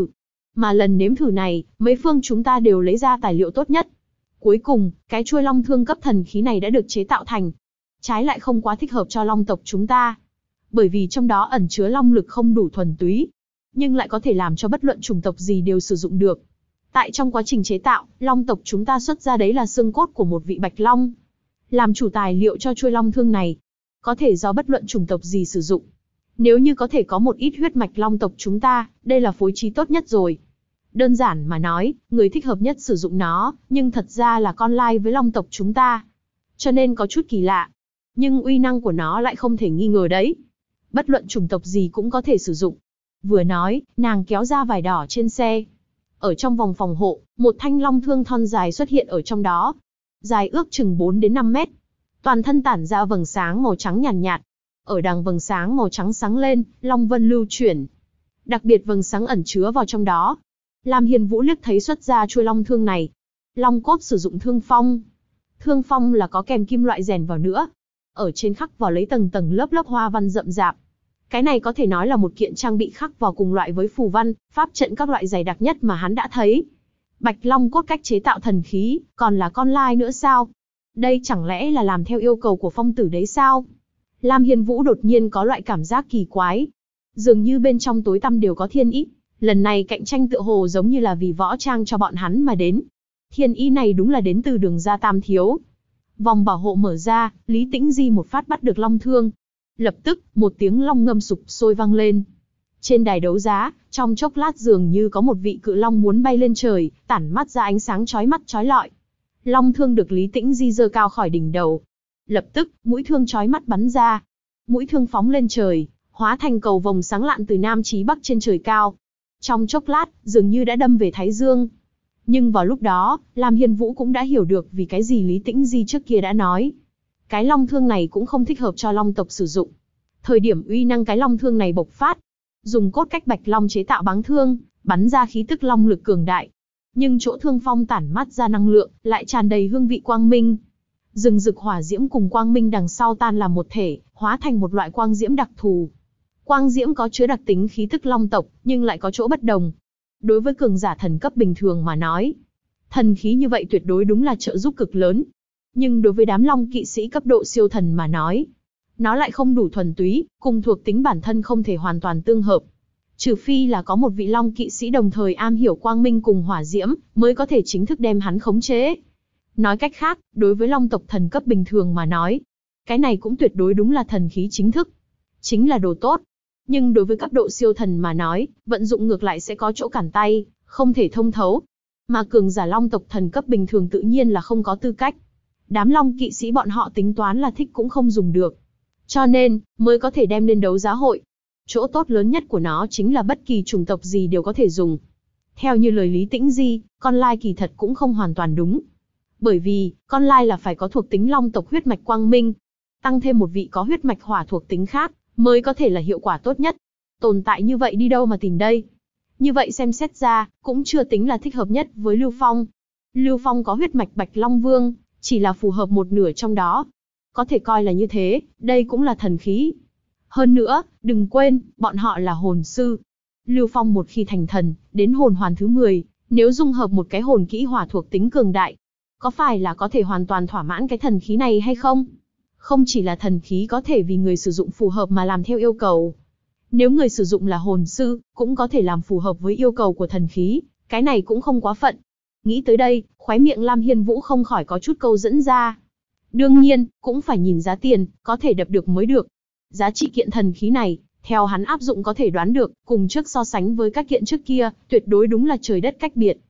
Mà lần nếm thử này, mấy phương chúng ta đều lấy ra tài liệu tốt nhất. Cuối cùng, cái chuôi long thương cấp thần khí này đã được chế tạo thành. Trái lại không quá thích hợp cho long tộc chúng ta. Bởi vì trong đó ẩn chứa long lực không đủ thuần túy, nhưng lại có thể làm cho bất luận chủng tộc gì đều sử dụng được. Tại trong quá trình chế tạo, long tộc chúng ta xuất ra đấy là xương cốt của một vị bạch long. Làm chủ tài liệu cho chuôi long thương này, có thể do bất luận chủng tộc gì sử dụng. Nếu như có thể có một ít huyết mạch long tộc chúng ta, đây là phối trí tốt nhất rồi. Đơn giản mà nói, người thích hợp nhất sử dụng nó, nhưng thật ra là con lai với long tộc chúng ta. Cho nên có chút kỳ lạ. Nhưng uy năng của nó lại không thể nghi ngờ đấy. Bất luận chủng tộc gì cũng có thể sử dụng. Vừa nói, nàng kéo ra vải đỏ trên xe. Ở trong vòng phòng hộ, một thanh long thương thon dài xuất hiện ở trong đó. Dài ước chừng 4 đến 5 mét. Toàn thân tản ra vầng sáng màu trắng nhàn nhạt. Ở đằng vầng sáng màu trắng sáng lên, long vân lưu chuyển. Đặc biệt vầng sáng ẩn chứa vào trong đó. Lam Hiên Vũ liếc thấy xuất ra chuôi long thương này. Long cốt sử dụng thương phong. Thương phong là có kèm kim loại rèn vào nữa. Ở trên khắc vào lấy tầng tầng lớp lớp hoa văn rậm rạp. Cái này có thể nói là một kiện trang bị khắc vào cùng loại với phù văn, pháp trận các loại dày đặc nhất mà hắn đã thấy. Bạch long cốt cách chế tạo thần khí, còn là con lai nữa sao? Đây chẳng lẽ là làm theo yêu cầu của phong tử đấy sao? Lam Hiên Vũ đột nhiên có loại cảm giác kỳ quái. Dường như bên trong tối tăm đều có thiên ý. Lần này cạnh tranh tựa hồ giống như là vì võ trang cho bọn hắn mà đến. Thiên ý này đúng là đến từ Đường gia Tam thiếu. Vòng bảo hộ mở ra, Lý Tĩnh Di một phát bắt được long thương. Lập tức, một tiếng long ngâm sục sôi vang lên. Trên đài đấu giá, trong chốc lát dường như có một vị cự long muốn bay lên trời, tản mắt ra ánh sáng chói mắt chói lọi. Long thương được Lý Tĩnh Di giơ cao khỏi đỉnh đầu. Lập tức, mũi thương chói mắt bắn ra. Mũi thương phóng lên trời, hóa thành cầu vồng sáng lạn từ nam chí bắc trên trời cao. Trong chốc lát, dường như đã đâm về Thái Dương. Nhưng vào lúc đó, Lam Hiên Vũ cũng đã hiểu được vì cái gì Lý Tĩnh Di trước kia đã nói. Cái long thương này cũng không thích hợp cho long tộc sử dụng. Thời điểm uy năng cái long thương này bộc phát, dùng cốt cách bạch long chế tạo báng thương, bắn ra khí tức long lực cường đại. Nhưng chỗ thương phong tản mắt ra năng lượng, lại tràn đầy hương vị quang minh. Rừng rực hỏa diễm cùng quang minh đằng sau tan làm một thể, hóa thành một loại quang diễm đặc thù. Quang diễm có chứa đặc tính khí tức long tộc, nhưng lại có chỗ bất đồng. Đối với cường giả thần cấp bình thường mà nói, thần khí như vậy tuyệt đối đúng là trợ giúp cực lớn. Nhưng đối với đám long kỵ sĩ cấp độ siêu thần mà nói, nó lại không đủ thuần túy, cùng thuộc tính bản thân không thể hoàn toàn tương hợp. Trừ phi là có một vị long kỵ sĩ đồng thời am hiểu quang minh cùng hỏa diễm, mới có thể chính thức đem hắn khống chế. Nói cách khác, đối với long tộc thần cấp bình thường mà nói, cái này cũng tuyệt đối đúng là thần khí chính thức. Chính là đồ tốt. Nhưng đối với cấp độ siêu thần mà nói, vận dụng ngược lại sẽ có chỗ cản tay, không thể thông thấu. Mà cường giả long tộc thần cấp bình thường tự nhiên là không có tư cách. Đám long kỵ sĩ bọn họ tính toán là thích cũng không dùng được. Cho nên, mới có thể đem lên đấu giá hội. Chỗ tốt lớn nhất của nó chính là bất kỳ chủng tộc gì đều có thể dùng. Theo như lời Lý Tĩnh Di, con lai kỳ thật cũng không hoàn toàn đúng. Bởi vì, con lai là phải có thuộc tính long tộc huyết mạch quang minh. Tăng thêm một vị có huyết mạch hỏa thuộc tính khác, mới có thể là hiệu quả tốt nhất. Tồn tại như vậy đi đâu mà tìm đây? Như vậy xem xét ra, cũng chưa tính là thích hợp nhất với Lưu Phong. Lưu Phong có huyết mạch Bạch Long Vương, chỉ là phù hợp một nửa trong đó. Có thể coi là như thế, đây cũng là thần khí. Hơn nữa, đừng quên, bọn họ là hồn sư. Lưu Phong một khi thành thần, đến hồn hoàn thứ 10, nếu dung hợp một cái hồn kỹ hỏa thuộc tính cường đại, có phải là có thể hoàn toàn thỏa mãn cái thần khí này hay không? Không chỉ là thần khí có thể vì người sử dụng phù hợp mà làm theo yêu cầu. Nếu người sử dụng là hồn sư, cũng có thể làm phù hợp với yêu cầu của thần khí, cái này cũng không quá phận. Nghĩ tới đây, khóe miệng Lam Hiên Vũ không khỏi có chút câu dẫn ra. Đương nhiên, cũng phải nhìn giá tiền, có thể đập được mới được. Giá trị kiện thần khí này, theo hắn áp dụng có thể đoán được, cùng trước so sánh với các kiện trước kia, tuyệt đối đúng là trời đất cách biệt.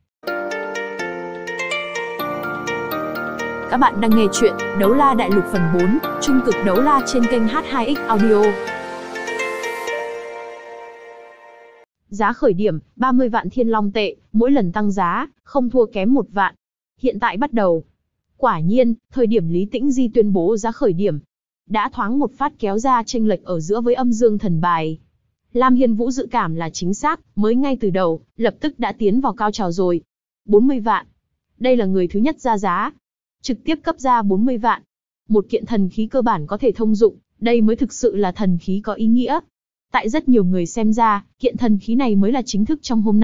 Các bạn đang nghe chuyện Đấu La Đại Lục phần 4, Trung cực đấu la trên kênh H2X Audio. Giá khởi điểm, 30 vạn thiên long tệ, mỗi lần tăng giá, không thua kém 1 vạn. Hiện tại bắt đầu. Quả nhiên, thời điểm Lý Tĩnh Di tuyên bố giá khởi điểm, đã thoáng một phát kéo ra chênh lệch ở giữa với âm dương thần bài. Lam Hiên Vũ dự cảm là chính xác, mới ngay từ đầu, lập tức đã tiến vào cao trào rồi. 40 vạn. Đây là người thứ nhất ra giá. Trực tiếp cấp ra 40 vạn. Một kiện thần khí cơ bản có thể thông dụng, đây mới thực sự là thần khí có ý nghĩa. Tại rất nhiều người xem ra, kiện thần khí này mới là chính thức trong hôm nay,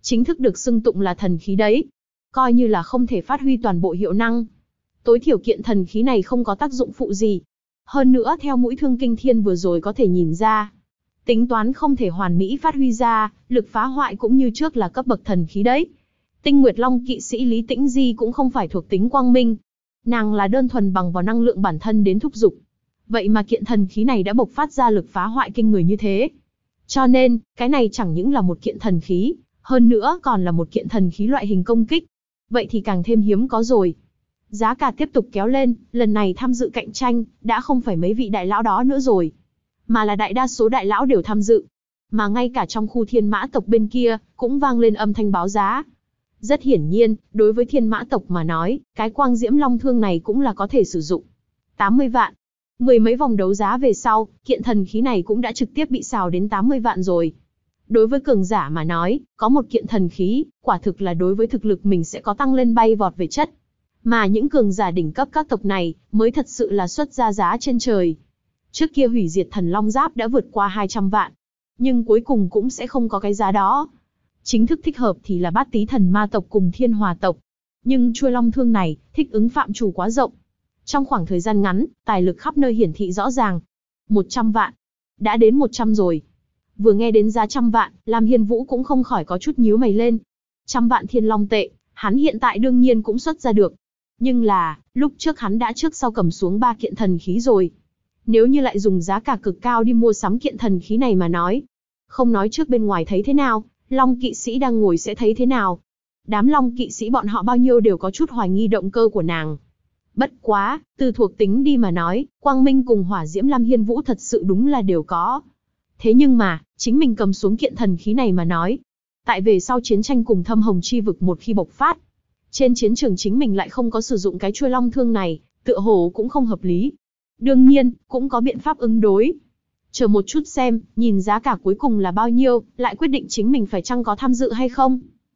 chính thức được xưng tụng là thần khí đấy. Coi như là không thể phát huy toàn bộ hiệu năng. Tối thiểu kiện thần khí này không có tác dụng phụ gì. Hơn nữa theo mũi thương kinh thiên vừa rồi có thể nhìn ra, tính toán không thể hoàn mỹ phát huy ra, lực phá hoại cũng như trước là cấp bậc thần khí đấy. Tinh Nguyệt Long kỵ sĩ Lý Tĩnh Di cũng không phải thuộc tính quang minh. Nàng là đơn thuần bằng vào năng lượng bản thân đến thúc giục. Vậy mà kiện thần khí này đã bộc phát ra lực phá hoại kinh người như thế. Cho nên, cái này chẳng những là một kiện thần khí, hơn nữa còn là một kiện thần khí loại hình công kích. Vậy thì càng thêm hiếm có rồi. Giá cả tiếp tục kéo lên, lần này tham dự cạnh tranh, đã không phải mấy vị đại lão đó nữa rồi. Mà là đại đa số đại lão đều tham dự. Mà ngay cả trong khu thiên mã tộc bên kia, cũng vang lên âm thanh báo giá. Rất hiển nhiên, đối với thiên mã tộc mà nói, cái quang diễm long thương này cũng là có thể sử dụng. 80 vạn. Mười mấy vòng đấu giá về sau, kiện thần khí này cũng đã trực tiếp bị xào đến 80 vạn rồi. Đối với cường giả mà nói, có một kiện thần khí, quả thực là đối với thực lực mình sẽ có tăng lên bay vọt về chất. Mà những cường giả đỉnh cấp các tộc này, mới thật sự là xuất ra giá trên trời. Trước kia hủy diệt thần long giáp đã vượt qua 200 vạn. Nhưng cuối cùng cũng sẽ không có cái giá đó. Chính thức thích hợp thì là Bát Tý thần ma tộc cùng Thiên Hòa tộc. Nhưng chuôi long thương này, thích ứng phạm trù quá rộng. Trong khoảng thời gian ngắn, tài lực khắp nơi hiển thị rõ ràng. 100 vạn. Đã đến 100 rồi. Vừa nghe đến giá 100 vạn, Lam Hiên Vũ cũng không khỏi có chút nhíu mày lên. 100 vạn thiên long tệ, hắn hiện tại đương nhiên cũng xuất ra được. Nhưng là, lúc trước hắn đã trước sau cầm xuống 3 kiện thần khí rồi. Nếu như lại dùng giá cả cực cao đi mua sắm kiện thần khí này mà nói. Không nói trước bên ngoài thấy thế nào, Long kỵ sĩ đang ngồi sẽ thấy thế nào. Đám Long kỵ sĩ bọn họ bao nhiêu đều có chút hoài nghi động cơ của nàng. Bất quá, từ thuộc tính đi mà nói, Quang Minh cùng Hỏa Diễm Lam Hiên Vũ thật sự đúng là đều có. Thế nhưng mà, chính mình cầm xuống kiện thần khí này mà nói. Tại về sau chiến tranh cùng Thâm Hồng Chi vực một khi bộc phát. Trên chiến trường chính mình lại không có sử dụng cái chuôi long thương này, tựa hồ cũng không hợp lý. Đương nhiên, cũng có biện pháp ứng đối. Chờ một chút xem, nhìn giá cả cuối cùng là bao nhiêu, lại quyết định chính mình phải chăng có tham dự hay không.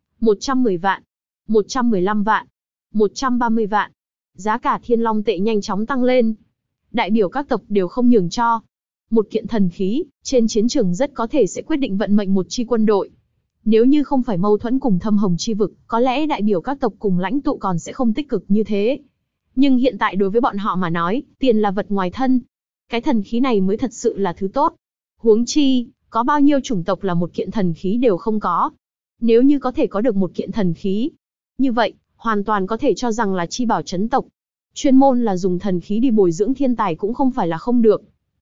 110 vạn, 115 vạn, 130 vạn. Giá cả thiên long tệ nhanh chóng tăng lên. Đại biểu các tộc đều không nhường cho. Một kiện thần khí, trên chiến trường rất có thể sẽ quyết định vận mệnh một chi quân đội. Nếu như không phải mâu thuẫn cùng Thâm Hồng Chi vực, có lẽ đại biểu các tộc cùng lãnh tụ còn sẽ không tích cực như thế. Nhưng hiện tại đối với bọn họ mà nói, tiền là vật ngoài thân. Cái thần khí này mới thật sự là thứ tốt. Huống chi, có bao nhiêu chủng tộc là một kiện thần khí đều không có. Nếu như có thể có được một kiện thần khí, như vậy, hoàn toàn có thể cho rằng là chi bảo chấn tộc. Chuyên môn là dùng thần khí đi bồi dưỡng thiên tài cũng không phải là không được.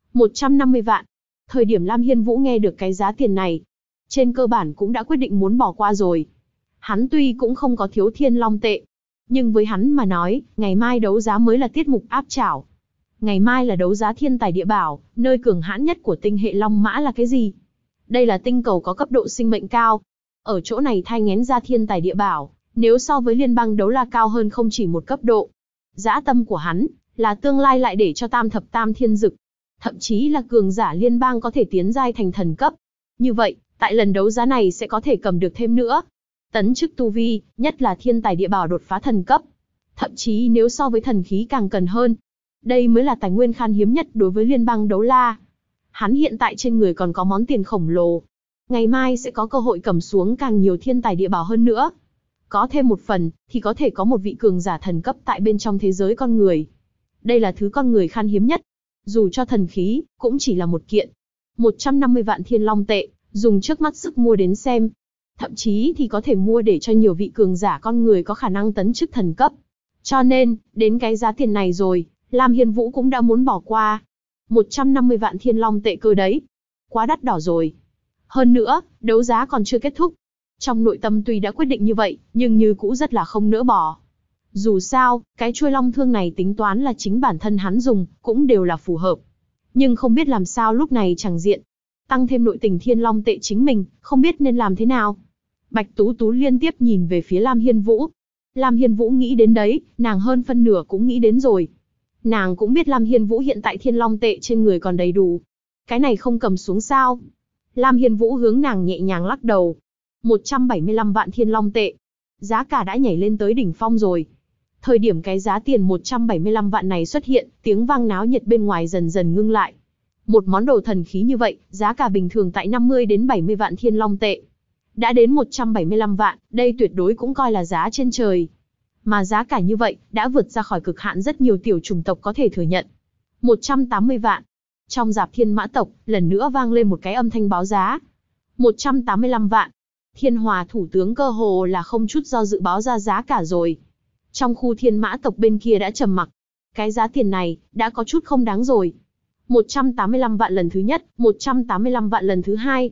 150 vạn. Thời điểm Lam Hiên Vũ nghe được cái giá tiền này, trên cơ bản cũng đã quyết định muốn bỏ qua rồi. Hắn tuy cũng không có thiếu thiên long tệ, nhưng với hắn mà nói, ngày mai đấu giá mới là tiết mục áp chảo. Ngày mai là đấu giá thiên tài địa bảo, nơi cường hãn nhất của tinh hệ Long Mã là cái gì? Đây là tinh cầu có cấp độ sinh mệnh cao. Ở chỗ này thai nghén ra thiên tài địa bảo, nếu so với liên bang đấu la cao hơn không chỉ một cấp độ. Dã tâm của hắn, là tương lai lại để cho tam thập tam thiên dực. Thậm chí là cường giả liên bang có thể tiến giai thành thần cấp. Như vậy, tại lần đấu giá này sẽ có thể cầm được thêm nữa. Tấn chức tu vi, nhất là thiên tài địa bảo đột phá thần cấp. Thậm chí nếu so với thần khí càng cần hơn. Đây mới là tài nguyên khan hiếm nhất đối với liên bang đấu la. Hắn hiện tại trên người còn có món tiền khổng lồ. Ngày mai sẽ có cơ hội cầm xuống càng nhiều thiên tài địa bảo hơn nữa. Có thêm một phần, thì có thể có một vị cường giả thần cấp tại bên trong thế giới con người. Đây là thứ con người khan hiếm nhất. Dù cho thần khí, cũng chỉ là một kiện. 150 vạn thiên long tệ, dùng trước mắt sức mua đến xem. Thậm chí thì có thể mua để cho nhiều vị cường giả con người có khả năng tấn chức thần cấp. Cho nên, đến cái giá tiền này rồi, Lam Hiên Vũ cũng đã muốn bỏ qua. 150 vạn thiên long tệ cơ đấy. Quá đắt đỏ rồi. Hơn nữa, đấu giá còn chưa kết thúc. Trong nội tâm tuy đã quyết định như vậy, nhưng như cũ rất là không nỡ bỏ. Dù sao, cái chuôi long thương này tính toán là chính bản thân hắn dùng, cũng đều là phù hợp. Nhưng không biết làm sao lúc này chẳng diện. Tăng thêm nội tình thiên long tệ chính mình, không biết nên làm thế nào. Bạch Tú Tú liên tiếp nhìn về phía Lam Hiên Vũ. Lam Hiên Vũ nghĩ đến đấy, nàng hơn phân nửa cũng nghĩ đến rồi. Nàng cũng biết Lam Hiên Vũ hiện tại thiên long tệ trên người còn đầy đủ. Cái này không cầm xuống sao? Lam Hiên Vũ hướng nàng nhẹ nhàng lắc đầu. 175 vạn thiên long tệ. Giá cả đã nhảy lên tới đỉnh phong rồi. Thời điểm cái giá tiền 175 vạn này xuất hiện, tiếng vang náo nhiệt bên ngoài dần dần ngưng lại. Một món đồ thần khí như vậy, giá cả bình thường tại 50 đến 70 vạn thiên long tệ. đã đến 175 vạn, đây tuyệt đối cũng coi là giá trên trời. Mà giá cả như vậy, đã vượt ra khỏi cực hạn rất nhiều tiểu chủng tộc có thể thừa nhận. 180 vạn. Trong dạp Thiên Mã tộc, lần nữa vang lên một cái âm thanh báo giá. 185 vạn. Thiên Hòa thủ tướng cơ hồ là không chút do dự báo ra giá cả rồi. Trong khu Thiên Mã tộc bên kia đã trầm mặc. Cái giá tiền này, đã có chút không đáng rồi. 185 vạn lần thứ nhất, 185 vạn lần thứ hai,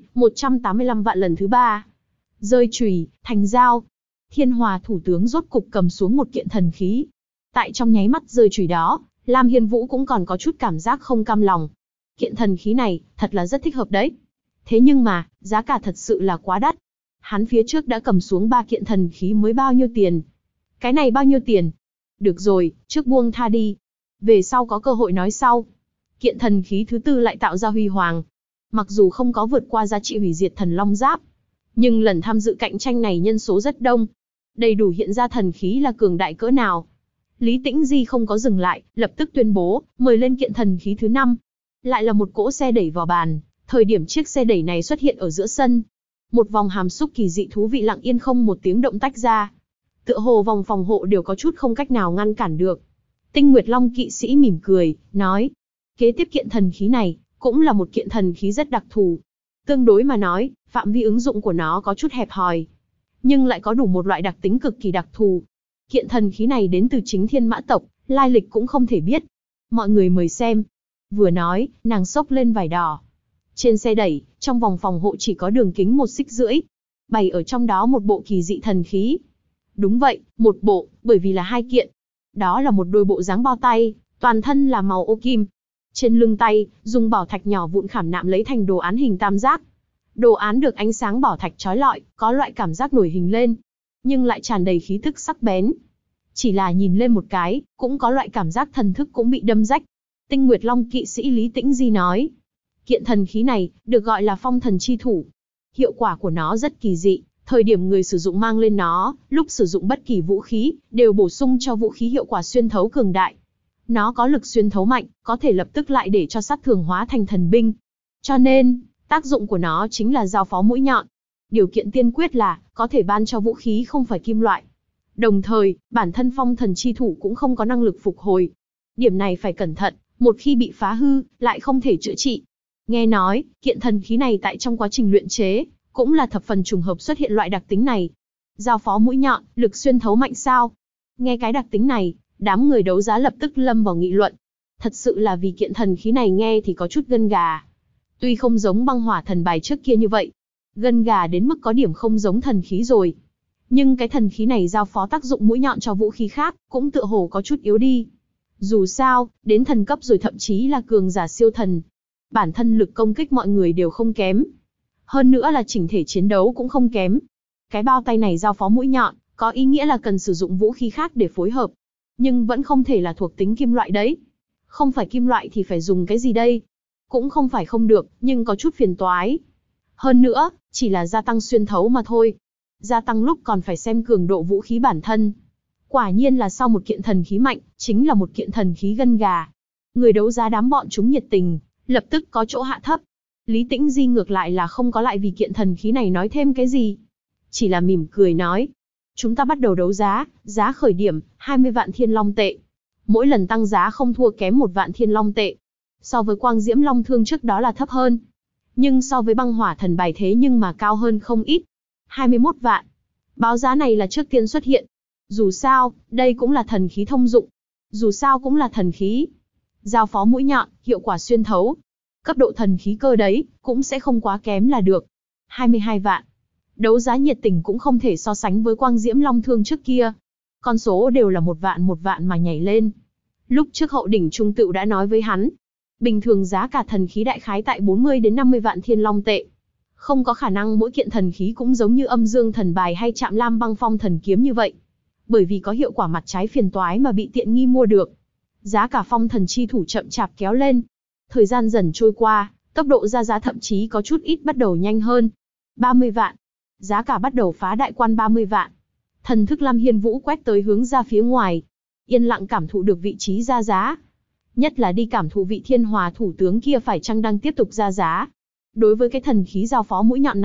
185 vạn lần thứ ba. Rơi chùy, thành dao. Thiên Hòa thủ tướng rốt cục cầm xuống một kiện thần khí. Tại trong nháy mắt rơi chùy đó, Lam Hiên Vũ cũng còn có chút cảm giác không cam lòng. Kiện thần khí này, thật là rất thích hợp đấy. Thế nhưng mà, giá cả thật sự là quá đắt. Hắn phía trước đã cầm xuống 3 kiện thần khí mới bao nhiêu tiền? Cái này bao nhiêu tiền? Được rồi, trước buông tha đi. Về sau có cơ hội nói sau. Kiện thần khí thứ tư lại tạo ra huy hoàng. Mặc dù không có vượt qua giá trị hủy diệt thần long giáp, nhưng lần tham dự cạnh tranh này nhân số rất đông. Đầy đủ hiện ra thần khí là cường đại cỡ nào. Lý Tĩnh Di không có dừng lại, lập tức tuyên bố, mời lên kiện thần khí thứ 5. Lại là một cỗ xe đẩy vào bàn, thời điểm chiếc xe đẩy này xuất hiện ở giữa sân. Một vòng hàm xúc kỳ dị thú vị lặng yên không một tiếng động tách ra. Tựa hồ vòng phòng hộ đều có chút không cách nào ngăn cản được. Tinh Nguyệt Long kỵ sĩ mỉm cười, nói. Kế tiếp kiện thần khí này, cũng là một kiện thần khí rất đặc thù. Tương đối mà nói, phạm vi ứng dụng của nó có chút hẹp hòi. Nhưng lại có đủ một loại đặc tính cực kỳ đặc thù. Kiện thần khí này đến từ chính Thiên Mã tộc, lai lịch cũng không thể biết. Mọi người mời xem. Vừa nói, nàng xốc lên vải đỏ. Trên xe đẩy, trong vòng phòng hộ chỉ có đường kính 1,5 xích. Bày ở trong đó một bộ kỳ dị thần khí. Đúng vậy, một bộ, bởi vì là 2 kiện. Đó là một đôi bộ dáng bao tay, toàn thân là màu ô kim. Trên lưng tay, dùng bảo thạch nhỏ vụn khảm nạm lấy thành đồ án hình tam giác. Đồ án được ánh sáng bảo thạch chói lọi, có loại cảm giác nổi hình lên, nhưng lại tràn đầy khí thức sắc bén. Chỉ là nhìn lên một cái, cũng có loại cảm giác thần thức cũng bị đâm rách. Tinh Nguyệt Long kỵ sĩ Lý Tĩnh Di nói. Kiện thần khí này, được gọi là phong thần chi thủ. Hiệu quả của nó rất kỳ dị, thời điểm người sử dụng mang lên nó, lúc sử dụng bất kỳ vũ khí, đều bổ sung cho vũ khí hiệu quả xuyên thấu cường đại. Nó có lực xuyên thấu mạnh, có thể lập tức lại để cho sát thường hóa thành thần binh. Cho nên, tác dụng của nó chính là giao phó mũi nhọn. Điều kiện tiên quyết là, có thể ban cho vũ khí không phải kim loại. Đồng thời, bản thân phong thần chi thủ cũng không có năng lực phục hồi. Điểm này phải cẩn thận, một khi bị phá hư, lại không thể chữa trị. Nghe nói, kiện thần khí này tại trong quá trình luyện chế, cũng là thập phần trùng hợp xuất hiện loại đặc tính này. Giao phó mũi nhọn, lực xuyên thấu mạnh sao? Nghe cái đặc tính này, đám người đấu giá lập tức lâm vào nghị luận. Thật sự là vì kiện thần khí này nghe thì có chút gân gà. Tuy không giống băng hỏa thần bài trước kia như vậy, gân gà đến mức có điểm không giống thần khí rồi. Nhưng cái thần khí này giao phó tác dụng mũi nhọn cho vũ khí khác, cũng tựa hồ có chút yếu đi. Dù sao, đến thần cấp rồi thậm chí là cường giả siêu thần. Bản thân lực công kích mọi người đều không kém. Hơn nữa là chỉnh thể chiến đấu cũng không kém. Cái bao tay này giao phó mũi nhọn, có ý nghĩa là cần sử dụng vũ khí khác để phối hợp. Nhưng vẫn không thể là thuộc tính kim loại đấy. Không phải kim loại thì phải dùng cái gì đây? Cũng không phải không được, nhưng có chút phiền toái. Hơn nữa, chỉ là gia tăng xuyên thấu mà thôi. Gia tăng lúc còn phải xem cường độ vũ khí bản thân. Quả nhiên là sau một kiện thần khí mạnh, chính là một kiện thần khí gân gà. Người đấu giá đám bọn chúng nhiệt tình, lập tức có chỗ hạ thấp. Lý Tĩnh Di ngược lại là không có lại vì kiện thần khí này nói thêm cái gì. Chỉ là mỉm cười nói. Chúng ta bắt đầu đấu giá, giá khởi điểm, 20 vạn thiên long tệ. Mỗi lần tăng giá không thua kém 1 vạn thiên long tệ. So với quang diễm long thương trước đó là thấp hơn. Nhưng so với băng hỏa thần bài thế nhưng mà cao hơn không ít. 21 vạn. Báo giá này là trước tiên xuất hiện. Dù sao, đây cũng là thần khí thông dụng. Dù sao cũng là thần khí. Giao phó mũi nhọn, hiệu quả xuyên thấu. Cấp độ thần khí cơ đấy, cũng sẽ không quá kém là được. 22 vạn. Đấu giá nhiệt tình cũng không thể so sánh với quang diễm long thương trước kia. Con số đều là 1 vạn mà nhảy lên. Lúc trước Hậu Đỉnh Trung Tựu đã nói với hắn. Bình thường giá cả thần khí đại khái tại 40 đến 50 vạn thiên long tệ. Không có khả năng mỗi kiện thần khí cũng giống như âm dương thần bài hay Trạm Lam băng phong thần kiếm như vậy. Bởi vì có hiệu quả mặt trái phiền toái mà bị tiện nghi mua được. Giá cả phong thần chi thủ chậm chạp kéo lên. Thời gian dần trôi qua, tốc độ ra giá thậm chí có chút ít bắt đầu nhanh hơn. 30 vạn. Giá cả bắt đầu phá đại quan 30 vạn. Thần thức Lam Hiên Vũ quét tới hướng ra phía ngoài. Yên lặng cảm thụ được vị trí ra giá. Nhất là đi cảm thụ vị Thiên Hòa thủ tướng kia phải chăng đang tiếp tục ra giá. Đối với cái thần khí giao phó mũi nhọn này,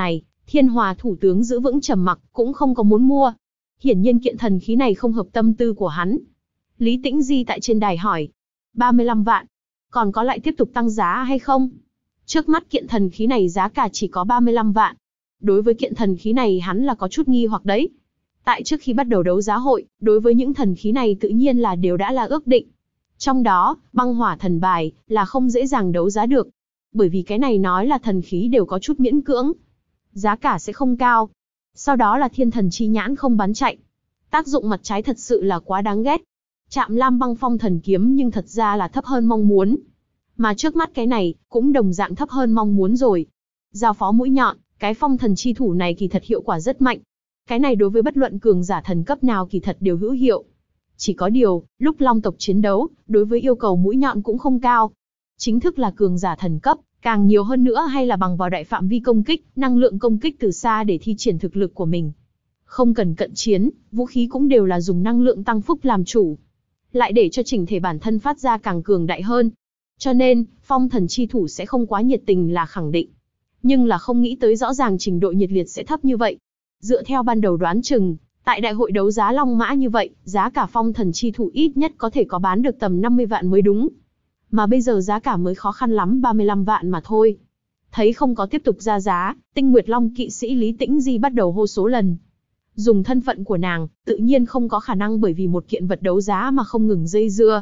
Thiên Hòa thủ tướng giữ vững trầm mặc, cũng không có muốn mua. Hiển nhiên kiện thần khí này không hợp tâm tư của hắn. Lý Tĩnh Di tại trên đài hỏi. 35 vạn. Còn có lại tiếp tục tăng giá hay không? Trước mắt kiện thần khí này giá cả chỉ có 35 vạn. Đối với kiện thần khí này hắn là có chút nghi hoặc đấy. Tại trước khi bắt đầu đấu giá hội, đối với những thần khí này tự nhiên là đều đã là ước định. Trong đó, băng hỏa thần bài là không dễ dàng đấu giá được. Bởi vì cái này nói là thần khí đều có chút miễn cưỡng. Giá cả sẽ không cao. Sau đó là thiên thần chi nhãn không bán chạy. Tác dụng mặt trái thật sự là quá đáng ghét. Trạm Lam băng phong thần kiếm nhưng thật ra là thấp hơn mong muốn. Mà trước mắt cái này, cũng đồng dạng thấp hơn mong muốn rồi. Giao phó mũi nhọn, cái phong thần chi thủ này kỳ thật hiệu quả rất mạnh. Cái này đối với bất luận cường giả thần cấp nào kỳ thật đều hữu hiệu. Chỉ có điều, lúc long tộc chiến đấu, đối với yêu cầu mũi nhọn cũng không cao. Chính thức là cường giả thần cấp, càng nhiều hơn nữa hay là bằng vào đại phạm vi công kích, năng lượng công kích từ xa để thi triển thực lực của mình. Không cần cận chiến, vũ khí cũng đều là dùng năng lượng tăng phúc làm chủ. Lại để cho chỉnh thể bản thân phát ra càng cường đại hơn. Cho nên, phong thần chi thủ sẽ không quá nhiệt tình là khẳng định. Nhưng là không nghĩ tới rõ ràng trình độ nhiệt liệt sẽ thấp như vậy. Dựa theo ban đầu đoán chừng, tại đại hội đấu giá Long Mã như vậy, giá cả phong thần chi thủ ít nhất có thể có bán được tầm 50 vạn mới đúng. Mà bây giờ giá cả mới khó khăn lắm 35 vạn mà thôi. Thấy không có tiếp tục ra giá, Tinh Nguyệt Long kỵ sĩ Lý Tĩnh Di bắt đầu hô số lần. Dùng thân phận của nàng, tự nhiên không có khả năng bởi vì một kiện vật đấu giá mà không ngừng dây dưa.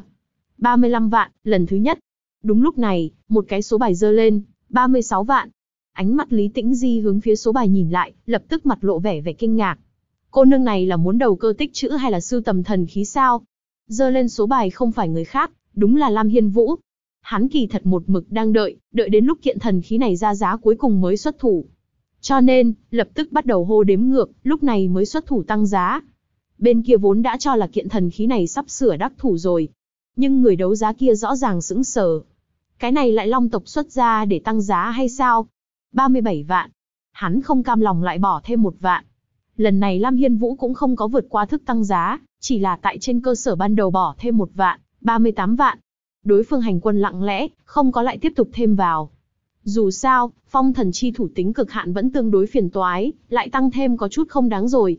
35 vạn, lần thứ nhất. Đúng lúc này, một cái số bài giơ lên, 36 vạn. Ánh mắt Lý Tĩnh Di hướng phía số bài nhìn lại, lập tức mặt lộ vẻ kinh ngạc. Cô nương này là muốn đầu cơ tích trữ hay là sưu tầm thần khí sao? Giơ lên số bài không phải người khác, đúng là Lam Hiên Vũ. Hắn kỳ thật một mực đang đợi đến lúc kiện thần khí này ra giá cuối cùng mới xuất thủ. Cho nên, lập tức bắt đầu hô đếm ngược, lúc này mới xuất thủ tăng giá. Bên kia vốn đã cho là kiện thần khí này sắp sửa đắc thủ rồi. Nhưng người đấu giá kia rõ ràng sững sờ. Cái này lại long tộc xuất ra để tăng giá hay sao? 37 vạn. Hắn không cam lòng lại bỏ thêm 1 vạn. Lần này Lam Hiên Vũ cũng không có vượt qua thức tăng giá, chỉ là tại trên cơ sở ban đầu bỏ thêm 1 vạn, 38 vạn. Đối phương hành quân lặng lẽ, không có lại tiếp tục thêm vào. Dù sao, phong thần chi thủ tính cực hạn vẫn tương đối phiền toái, lại tăng thêm có chút không đáng rồi.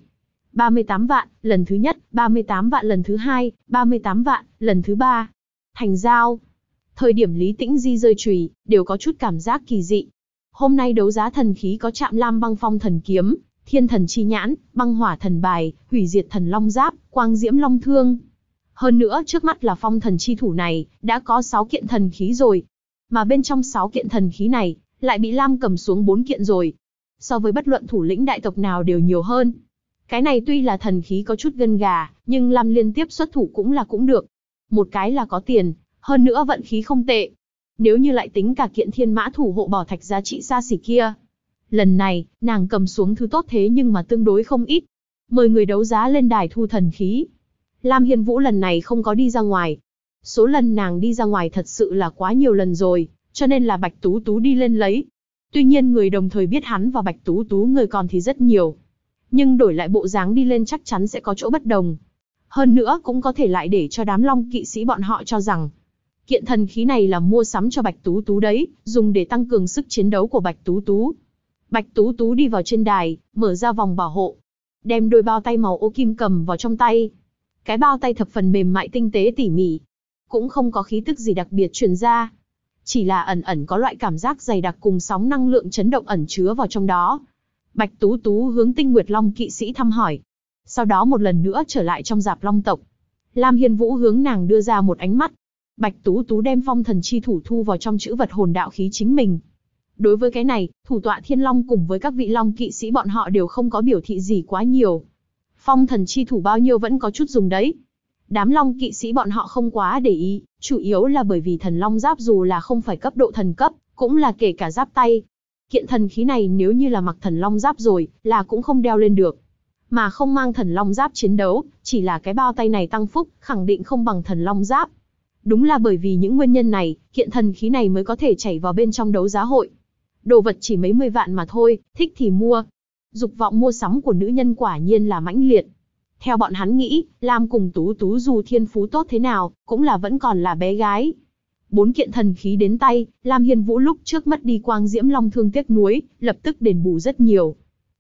38 vạn, lần thứ nhất, 38 vạn lần thứ hai, 38 vạn, lần thứ ba. Thành giao. Thời điểm Lý Tĩnh Di rơi chùy, đều có chút cảm giác kỳ dị. Hôm nay đấu giá thần khí có Trạm Lam băng phong thần kiếm, Thiên thần chi nhãn, băng hỏa thần bài, hủy diệt thần long giáp, quang diễm long thương. Hơn nữa trước mắt là phong thần chi thủ này, đã có 6 kiện thần khí rồi. Mà bên trong 6 kiện thần khí này, lại bị Lam cầm xuống 4 kiện rồi. So với bất luận thủ lĩnh đại tộc nào đều nhiều hơn. Cái này tuy là thần khí có chút gân gà, nhưng Lam liên tiếp xuất thủ cũng được. Một cái là có tiền, hơn nữa vận khí không tệ. Nếu như lại tính cả kiện thiên mã thủ hộ bảo thạch giá trị xa xỉ kia. Lần này, nàng cầm xuống thứ tốt thế nhưng mà tương đối không ít. Mời người đấu giá lên đài thu thần khí. Lam Hiên Vũ lần này không có đi ra ngoài. Số lần nàng đi ra ngoài thật sự là quá nhiều lần rồi, cho nên là Bạch Tú Tú đi lên lấy. Tuy nhiên người đồng thời biết hắn và Bạch Tú Tú người còn thì rất nhiều. Nhưng đổi lại bộ dáng đi lên chắc chắn sẽ có chỗ bất đồng. Hơn nữa cũng có thể lại để cho đám long kỵ sĩ bọn họ cho rằng kiện thần khí này là mua sắm cho Bạch Tú Tú đấy, dùng để tăng cường sức chiến đấu của Bạch Tú Tú. Bạch Tú Tú đi vào trên đài, mở ra vòng bảo hộ. Đem đôi bao tay màu ô kim cầm vào trong tay. Cái bao tay thập phần mềm mại tinh tế tỉ mỉ. Cũng không có khí tức gì đặc biệt truyền ra. Chỉ là ẩn ẩn có loại cảm giác dày đặc cùng sóng năng lượng chấn động ẩn chứa vào trong đó. Bạch Tú Tú hướng Tinh Nguyệt Long kỵ sĩ thăm hỏi. Sau đó một lần nữa trở lại trong rạp long tộc. Lam Hiên Vũ hướng nàng đưa ra một ánh mắt. Bạch Tú Tú đem phong thần chi thủ thu vào trong chữ vật hồn đạo khí chính mình. Đối với cái này, thủ tọa Thiên Long cùng với các vị Long kỵ sĩ bọn họ đều không có biểu thị gì quá nhiều. Phong thần chi thủ bao nhiêu vẫn có chút dùng đấy. Đám Long kỵ sĩ bọn họ không quá để ý, chủ yếu là bởi vì thần Long giáp dù là không phải cấp độ thần cấp, cũng là kể cả giáp tay. Kiện thần khí này nếu như là mặc thần Long giáp rồi, là cũng không đeo lên được. Mà không mang thần Long giáp chiến đấu, chỉ là cái bao tay này tăng phúc, khẳng định không bằng thần Long giáp. Đúng là bởi vì những nguyên nhân này, kiện thần khí này mới có thể chảy vào bên trong đấu giá hội. Đồ vật chỉ mấy mươi vạn mà thôi, thích thì mua. Dục vọng mua sắm của nữ nhân quả nhiên là mãnh liệt. Theo bọn hắn nghĩ, Lam cùng Tú Tú dù thiên phú tốt thế nào, cũng là vẫn còn là bé gái. 4 kiện thần khí đến tay, Lam Hiên Vũ lúc trước mất đi quang diễm long thương tiếc nuối, lập tức đền bù rất nhiều.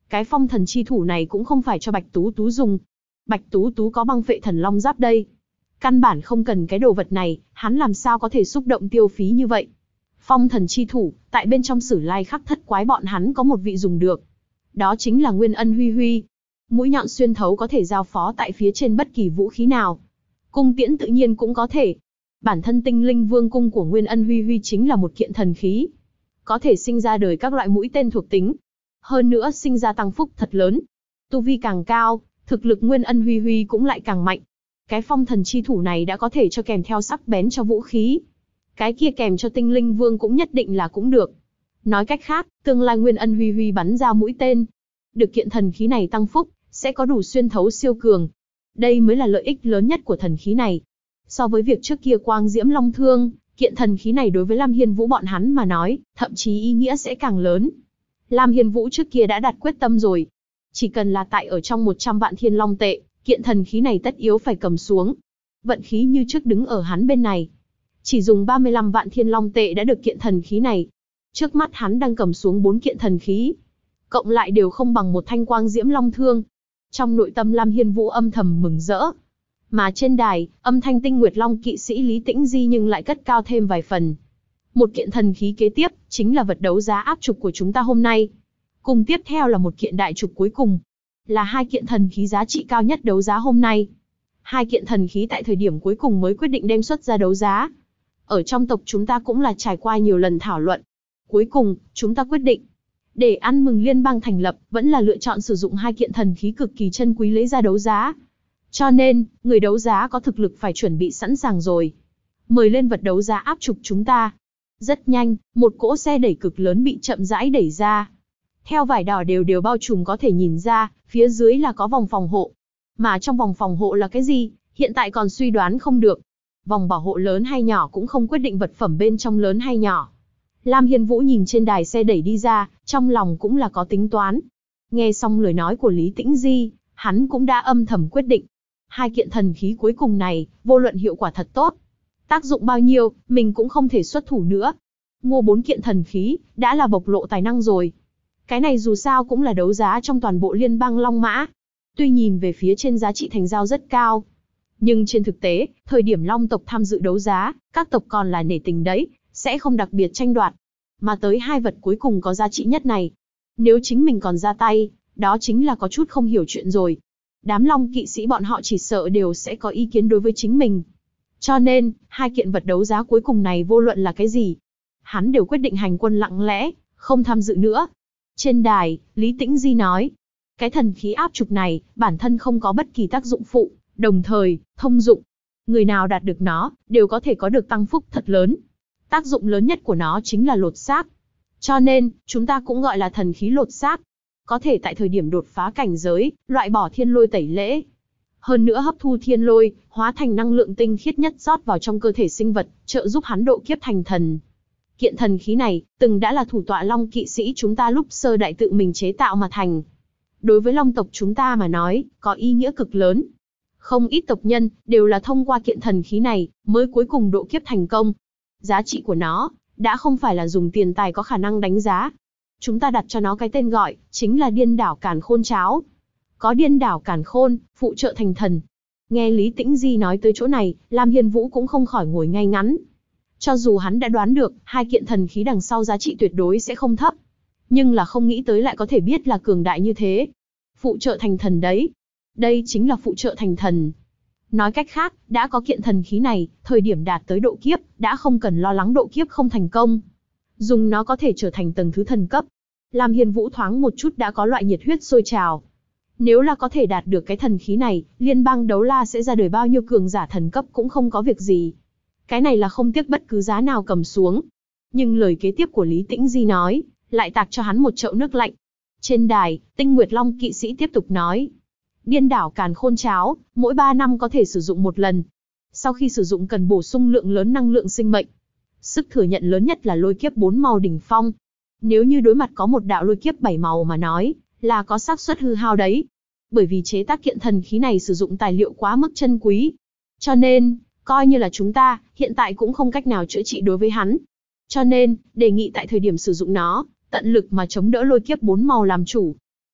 Cái phong thần chi thủ này cũng không phải cho Bạch Tú Tú dùng. Bạch Tú Tú có băng phệ thần long giáp đây. Căn bản không cần cái đồ vật này, hắn làm sao có thể xúc động tiêu phí như vậy. Phong thần chi thủ, tại bên trong Sử Lai Khắc Thất Quái bọn hắn có một vị dùng được. Đó chính là Nguyên Ân Huy Huy. Mũi nhọn xuyên thấu có thể giao phó tại phía trên bất kỳ vũ khí nào. Cung tiễn tự nhiên cũng có thể. Bản thân tinh linh vương cung của Nguyên Ân Huy Huy chính là một kiện thần khí. Có thể sinh ra đời các loại mũi tên thuộc tính. Hơn nữa sinh ra tăng phúc thật lớn. Tu vi càng cao, thực lực Nguyên Ân Huy Huy cũng lại càng mạnh. Cái phong thần chi thủ này đã có thể cho kèm theo sắc bén cho vũ khí. Cái kia kèm cho tinh linh vương cũng nhất định là cũng được. Nói cách khác, tương lai Nguyên Ân Huy Huy bắn ra mũi tên. Được kiện thần khí này tăng phúc, sẽ có đủ xuyên thấu siêu cường. Đây mới là lợi ích lớn nhất của thần khí này. So với việc trước kia quang diễm long thương, kiện thần khí này đối với Lam Hiên Vũ bọn hắn mà nói, thậm chí ý nghĩa sẽ càng lớn. Lam Hiên Vũ trước kia đã đặt quyết tâm rồi. Chỉ cần là tại ở trong 100 vạn thiên long tệ, kiện thần khí này tất yếu phải cầm xuống. Vận khí như trước đứng ở hắn bên này. Chỉ dùng 35 vạn thiên long tệ đã được kiện thần khí này. Trước mắt hắn đang cầm xuống 4 kiện thần khí. Cộng lại đều không bằng một thanh quang diễm long thương. Trong nội tâm Lam Hiên Vũ âm thầm mừng rỡ. Mà trên đài, âm thanh Tinh Nguyệt Long kỵ sĩ Lý Tĩnh Di nhưng lại cất cao thêm vài phần. Một kiện thần khí kế tiếp, chính là vật đấu giá áp trục của chúng ta hôm nay. Cùng tiếp theo là một kiện đại trục cuối cùng. Là 2 kiện thần khí giá trị cao nhất đấu giá hôm nay. 2 kiện thần khí tại thời điểm cuối cùng mới quyết định đem xuất ra đấu giá. Ở trong tộc chúng ta cũng là trải qua nhiều lần thảo luận. Cuối cùng, chúng ta quyết định. Để ăn mừng liên bang thành lập, vẫn là lựa chọn sử dụng 2 kiện thần khí cực kỳ chân quý lấy ra đấu giá. Cho nên, người đấu giá có thực lực phải chuẩn bị sẵn sàng rồi. Mời lên vật đấu giá áp trục chúng ta. Rất nhanh, một cỗ xe đẩy cực lớn bị chậm rãi đẩy ra. Theo vải đỏ đều bao trùm có thể nhìn ra, phía dưới là có vòng phòng hộ. Mà trong vòng phòng hộ là cái gì, hiện tại còn suy đoán không được. Vòng bảo hộ lớn hay nhỏ cũng không quyết định vật phẩm bên trong lớn hay nhỏ. Lam Hiên Vũ nhìn trên đài xe đẩy đi ra, trong lòng cũng là có tính toán. Nghe xong lời nói của Lý Tĩnh Di, hắn cũng đã âm thầm quyết định. 2 kiện thần khí cuối cùng này, vô luận hiệu quả thật tốt. Tác dụng bao nhiêu, mình cũng không thể xuất thủ nữa. Mua 4 kiện thần khí, đã là bộc lộ tài năng rồi. Cái này dù sao cũng là đấu giá trong toàn bộ liên bang Long Mã. Tuy nhìn về phía trên giá trị thành giao rất cao. Nhưng trên thực tế, thời điểm Long tộc tham dự đấu giá, các tộc còn là nể tình đấy, sẽ không đặc biệt tranh đoạt. Mà tới 2 vật cuối cùng có giá trị nhất này. Nếu chính mình còn ra tay, đó chính là có chút không hiểu chuyện rồi. Đám Long kỵ sĩ bọn họ chỉ sợ đều sẽ có ý kiến đối với chính mình. Cho nên, 2 kiện vật đấu giá cuối cùng này vô luận là cái gì, hắn đều quyết định hành quân lặng lẽ, không tham dự nữa. Trên đài, Lý Tĩnh Di nói, cái thần khí áp trục này, bản thân không có bất kỳ tác dụng phụ, đồng thời, thông dụng. Người nào đạt được nó, đều có thể có được tăng phúc thật lớn. Tác dụng lớn nhất của nó chính là lột xác. Cho nên, chúng ta cũng gọi là thần khí lột xác. Có thể tại thời điểm đột phá cảnh giới, loại bỏ thiên lôi tẩy lễ. Hơn nữa hấp thu thiên lôi, hóa thành năng lượng tinh khiết nhất rót vào trong cơ thể sinh vật, trợ giúp hắn độ kiếp thành thần. Kiện thần khí này, từng đã là thủ tọa Long kỵ sĩ chúng ta lúc sơ đại tự mình chế tạo mà thành. Đối với Long tộc chúng ta mà nói, có ý nghĩa cực lớn. Không ít tộc nhân, đều là thông qua kiện thần khí này, mới cuối cùng độ kiếp thành công. Giá trị của nó, đã không phải là dùng tiền tài có khả năng đánh giá. Chúng ta đặt cho nó cái tên gọi, chính là điên đảo càn khôn cháo. Có điên đảo càn khôn, phụ trợ thành thần. Nghe Lý Tĩnh Di nói tới chỗ này, Lam Hiên Vũ cũng không khỏi ngồi ngay ngắn. Cho dù hắn đã đoán được, 2 kiện thần khí đằng sau giá trị tuyệt đối sẽ không thấp. Nhưng là không nghĩ tới lại có thể biết là cường đại như thế. Phụ trợ thành thần đấy. Đây chính là phụ trợ thành thần. Nói cách khác, đã có kiện thần khí này, thời điểm đạt tới độ kiếp, đã không cần lo lắng độ kiếp không thành công. Dùng nó có thể trở thành tầng thứ thần cấp. Lam Hiên Vũ thoáng một chút đã có loại nhiệt huyết sôi trào. Nếu là có thể đạt được cái thần khí này, liên bang đấu la sẽ ra đời bao nhiêu cường giả thần cấp cũng không có việc gì. Cái này là không tiếc bất cứ giá nào cầm xuống. Nhưng lời kế tiếp của Lý Tĩnh Di nói, lại tạc cho hắn một chậu nước lạnh. Trên đài, Tinh Nguyệt Long kỵ sĩ tiếp tục nói. Điên đảo càn khôn cháo, mỗi 3 năm có thể sử dụng một lần. Sau khi sử dụng cần bổ sung lượng lớn năng lượng sinh mệnh. Sức thừa nhận lớn nhất là lôi kiếp 4 màu đỉnh phong. Nếu như đối mặt có một đạo lôi kiếp 7 màu mà nói, là có xác suất hư hao đấy. Bởi vì chế tác kiện thần khí này sử dụng tài liệu quá mức chân quý. Cho nên, coi như là chúng ta, hiện tại cũng không cách nào chữa trị đối với hắn. Cho nên, đề nghị tại thời điểm sử dụng nó, tận lực mà chống đỡ lôi kiếp 4 màu làm chủ.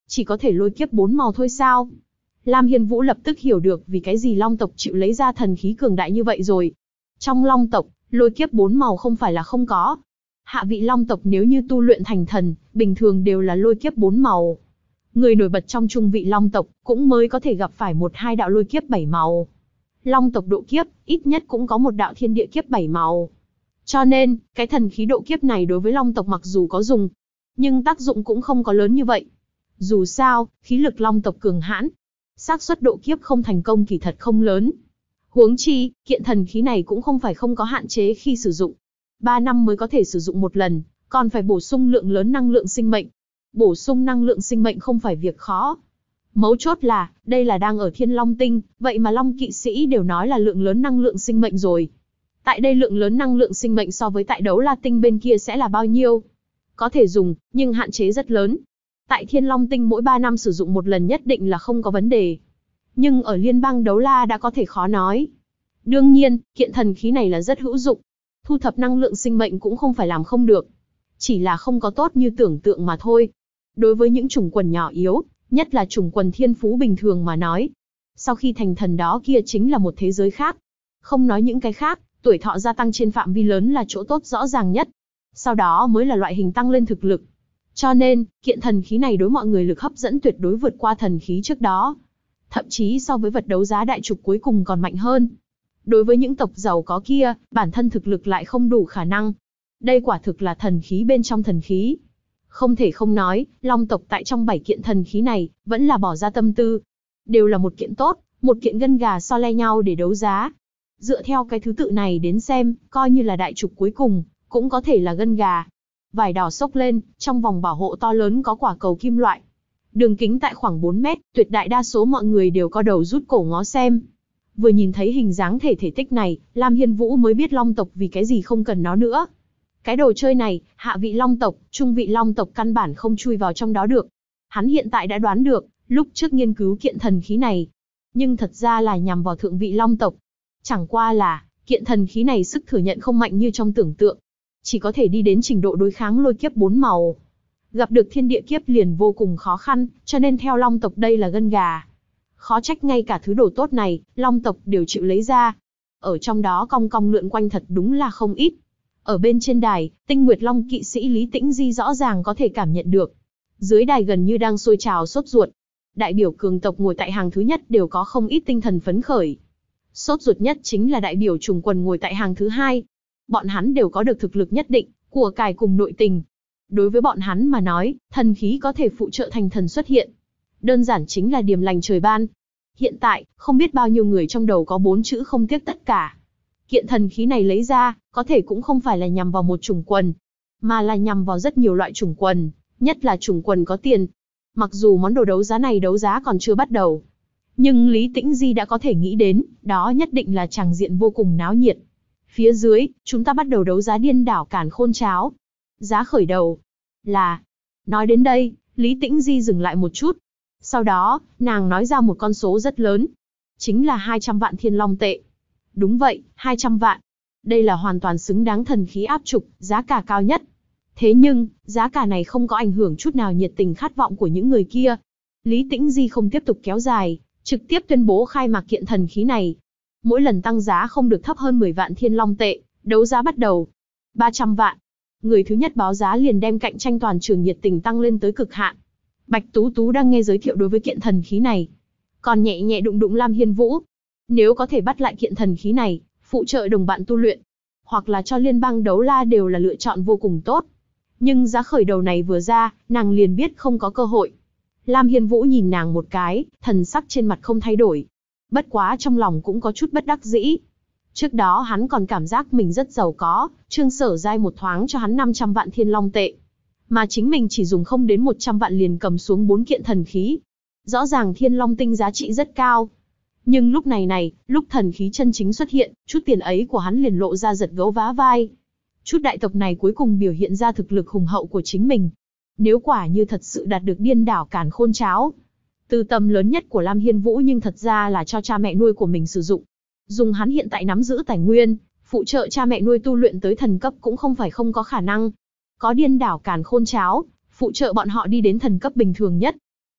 Chỉ có thể lôi kiếp 4 màu thôi sao? Lam Hiên Vũ lập tức hiểu được vì cái gì Long tộc chịu lấy ra thần khí cường đại như vậy rồi. Trong Long tộc, lôi kiếp 4 màu không phải là không có. Hạ vị Long tộc nếu như tu luyện thành thần, bình thường đều là lôi kiếp 4 màu. Người nổi bật trong trung vị Long tộc cũng mới có thể gặp phải 1-2 đạo lôi kiếp 7 màu. Long tộc độ kiếp, ít nhất cũng có một đạo thiên địa kiếp 7 màu. Cho nên, cái thần khí độ kiếp này đối với Long tộc mặc dù có dùng, nhưng tác dụng cũng không có lớn như vậy. Dù sao, khí lực Long tộc cường hãn, xác suất độ kiếp không thành công kỳ thật không lớn. Huống chi, kiện thần khí này cũng không phải không có hạn chế khi sử dụng. 3 năm mới có thể sử dụng một lần, còn phải bổ sung lượng lớn năng lượng sinh mệnh. Bổ sung năng lượng sinh mệnh không phải việc khó. Mấu chốt là, đây là đang ở Thiên Long Tinh, vậy mà Long kỵ sĩ đều nói là lượng lớn năng lượng sinh mệnh rồi. Tại đây lượng lớn năng lượng sinh mệnh so với tại Đấu La Tinh bên kia sẽ là bao nhiêu? Có thể dùng, nhưng hạn chế rất lớn. Tại Thiên Long Tinh mỗi 3 năm sử dụng một lần nhất định là không có vấn đề. Nhưng ở Liên bang Đấu La đã có thể khó nói. Đương nhiên, kiện thần khí này là rất hữu dụng. Thu thập năng lượng sinh mệnh cũng không phải làm không được. Chỉ là không có tốt như tưởng tượng mà thôi. Đối với những chủng quần nhỏ yếu, nhất là chủng quần thiên phú bình thường mà nói. Sau khi thành thần đó kia chính là một thế giới khác. Không nói những cái khác, tuổi thọ gia tăng trên phạm vi lớn là chỗ tốt rõ ràng nhất. Sau đó mới là loại hình tăng lên thực lực. Cho nên, kiện thần khí này đối mọi người lực hấp dẫn tuyệt đối vượt qua thần khí trước đó. Thậm chí so với vật đấu giá đại trục cuối cùng còn mạnh hơn. Đối với những tộc giàu có kia, bản thân thực lực lại không đủ khả năng. Đây quả thực là thần khí bên trong thần khí. Không thể không nói, Long tộc tại trong 7 kiện thần khí này, vẫn là bỏ ra tâm tư. Đều là một kiện tốt, một kiện gân gà so le nhau để đấu giá. Dựa theo cái thứ tự này đến xem, coi như là đại trục cuối cùng, cũng có thể là gân gà. Vải đỏ xốc lên, trong vòng bảo hộ to lớn có quả cầu kim loại. Đường kính tại khoảng 4 mét, tuyệt đại đa số mọi người đều co đầu rút cổ ngó xem. Vừa nhìn thấy hình dáng thể tích này, Lam Hiên Vũ mới biết Long tộc vì cái gì không cần nó nữa. Cái đồ chơi này, hạ vị Long tộc, trung vị Long tộc căn bản không chui vào trong đó được. Hắn hiện tại đã đoán được, lúc trước nghiên cứu kiện thần khí này. Nhưng thật ra là nhằm vào thượng vị Long tộc. Chẳng qua là, kiện thần khí này sức thừa nhận không mạnh như trong tưởng tượng. Chỉ có thể đi đến trình độ đối kháng lôi kiếp 4 màu. Gặp được thiên địa kiếp liền vô cùng khó khăn, cho nên theo Long tộc đây là gân gà. Khó trách ngay cả thứ đồ tốt này, Long tộc đều chịu lấy ra. Ở trong đó cong cong lượn quanh thật đúng là không ít. Ở bên trên đài, Tinh Nguyệt Long kỵ sĩ Lý Tĩnh Di rõ ràng có thể cảm nhận được. Dưới đài gần như đang sôi trào sốt ruột. Đại biểu cường tộc ngồi tại hàng thứ nhất đều có không ít tinh thần phấn khởi. Sốt ruột nhất chính là đại biểu trùng quần ngồi tại hàng thứ hai. Bọn hắn đều có được thực lực nhất định, của cải cùng nội tình. Đối với bọn hắn mà nói, thần khí có thể phụ trợ thành thần xuất hiện. Đơn giản chính là điềm lành trời ban. Hiện tại, không biết bao nhiêu người trong đầu có 4 chữ không tiếc tất cả. Kiện thần khí này lấy ra, có thể cũng không phải là nhằm vào một chủng quần, mà là nhằm vào rất nhiều loại chủng quần, nhất là chủng quần có tiền. Mặc dù món đồ đấu giá này đấu giá còn chưa bắt đầu, nhưng Lý Tĩnh Di đã có thể nghĩ đến, đó nhất định là tràng diện vô cùng náo nhiệt. Phía dưới, chúng ta bắt đầu đấu giá điên đảo Càn Khôn Cháo. Giá khởi đầu là... Nói đến đây, Lý Tĩnh Di dừng lại một chút. Sau đó, nàng nói ra một con số rất lớn. Chính là 200 vạn thiên long tệ. Đúng vậy, 200 vạn. Đây là hoàn toàn xứng đáng thần khí áp trục, giá cả cao nhất. Thế nhưng, giá cả này không có ảnh hưởng chút nào nhiệt tình khát vọng của những người kia. Lý Tĩnh Di không tiếp tục kéo dài, trực tiếp tuyên bố khai mạc kiện thần khí này. Mỗi lần tăng giá không được thấp hơn 10 vạn thiên long tệ, đấu giá bắt đầu. 300 vạn. Người thứ nhất báo giá liền đem cạnh tranh toàn trường nhiệt tình tăng lên tới cực hạn. Bạch Tú Tú đang nghe giới thiệu đối với kiện thần khí này, còn nhẹ nhẹ đụng đụng Lam Hiên Vũ. Nếu có thể bắt lại kiện thần khí này, phụ trợ đồng bạn tu luyện, hoặc là cho liên bang Đấu La đều là lựa chọn vô cùng tốt. Nhưng giá khởi đầu này vừa ra, nàng liền biết không có cơ hội. Lam Hiên Vũ nhìn nàng một cái, thần sắc trên mặt không thay đổi. Bất quá trong lòng cũng có chút bất đắc dĩ. Trước đó hắn còn cảm giác mình rất giàu có, Trương Sở Giai một thoáng cho hắn 500 vạn thiên long tệ. Mà chính mình chỉ dùng không đến 100 vạn liền cầm xuống 4 kiện thần khí. Rõ ràng thiên long tinh giá trị rất cao. Nhưng lúc này, lúc thần khí chân chính xuất hiện, chút tiền ấy của hắn liền lộ ra giật gấu vá vai. Chút đại tộc này cuối cùng biểu hiện ra thực lực hùng hậu của chính mình. Nếu quả như thật sự đạt được điên đảo Càn Khôn Cháo, tư tâm lớn nhất của Lam Hiên Vũ nhưng thật ra là cho cha mẹ nuôi của mình sử dụng. Dùng hắn hiện tại nắm giữ tài nguyên, phụ trợ cha mẹ nuôi tu luyện tới thần cấp cũng không phải không có khả năng. Có điên đảo Càn Khôn Cháo, phụ trợ bọn họ đi đến thần cấp bình thường nhất.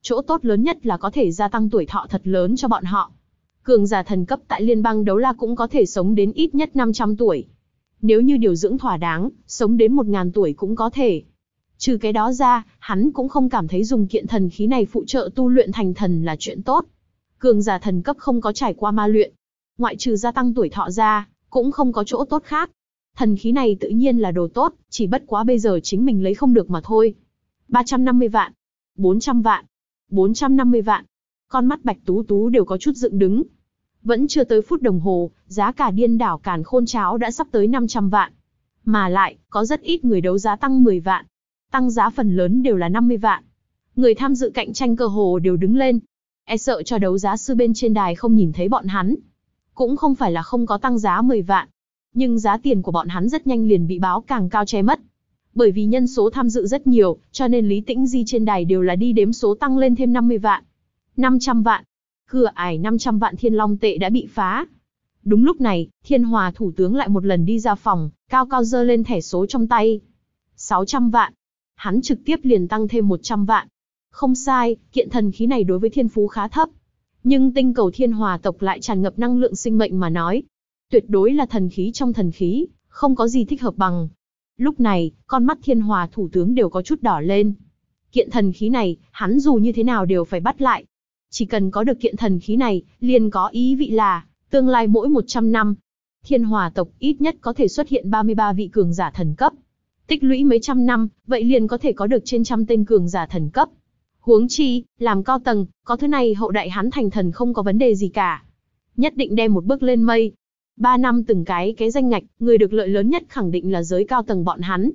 Chỗ tốt lớn nhất là có thể gia tăng tuổi thọ thật lớn cho bọn họ. Cường giả thần cấp tại Liên bang Đấu La cũng có thể sống đến ít nhất 500 tuổi. Nếu như điều dưỡng thỏa đáng, sống đến 1000 tuổi cũng có thể. Trừ cái đó ra, hắn cũng không cảm thấy dùng kiện thần khí này phụ trợ tu luyện thành thần là chuyện tốt. Cường giả thần cấp không có trải qua ma luyện, ngoại trừ gia tăng tuổi thọ ra, cũng không có chỗ tốt khác. Thần khí này tự nhiên là đồ tốt, chỉ bất quá bây giờ chính mình lấy không được mà thôi. 350 vạn, 400 vạn, 450 vạn. Con mắt Bạch Tú Tú đều có chút dựng đứng. Vẫn chưa tới phút đồng hồ, giá cả điên đảo càn khôn cháo đã sắp tới 500 vạn. Mà lại, có rất ít người đấu giá tăng 10 vạn. Tăng giá phần lớn đều là 50 vạn. Người tham dự cạnh tranh cơ hồ đều đứng lên. E sợ cho đấu giá sư bên trên đài không nhìn thấy bọn hắn. Cũng không phải là không có tăng giá 10 vạn. Nhưng giá tiền của bọn hắn rất nhanh liền bị báo càng cao che mất. Bởi vì nhân số tham dự rất nhiều, cho nên Lý Tĩnh Di trên đài đều là đi đếm số tăng lên thêm 50 vạn. 500 vạn. Cửa ải 500 vạn thiên long tệ đã bị phá. Đúng lúc này, Thiên Hòa thủ tướng lại một lần đi ra phòng, cao cao giơ lên thẻ số trong tay. 600 vạn. Hắn trực tiếp liền tăng thêm 100 vạn. Không sai, kiện thần khí này đối với thiên phú khá thấp. Nhưng tinh cầu Thiên Hòa tộc lại tràn ngập năng lượng sinh mệnh mà nói. Tuyệt đối là thần khí trong thần khí, không có gì thích hợp bằng. Lúc này, con mắt Thiên Hòa thủ tướng đều có chút đỏ lên. Kiện thần khí này, hắn dù như thế nào đều phải bắt lại. Chỉ cần có được kiện thần khí này, liền có ý vị là, tương lai mỗi 100 năm, Thiên Hòa tộc ít nhất có thể xuất hiện 33 vị cường giả thần cấp. Tích lũy mấy trăm năm, vậy liền có thể có được trên trăm tên cường giả thần cấp. Huống chi, làm cao tầng, có thứ này hậu đại hắn thành thần không có vấn đề gì cả. Nhất định đem một bước lên mây. 3 năm từng cái danh ngạch, người được lợi lớn nhất khẳng định là giới cao tầng bọn hắn.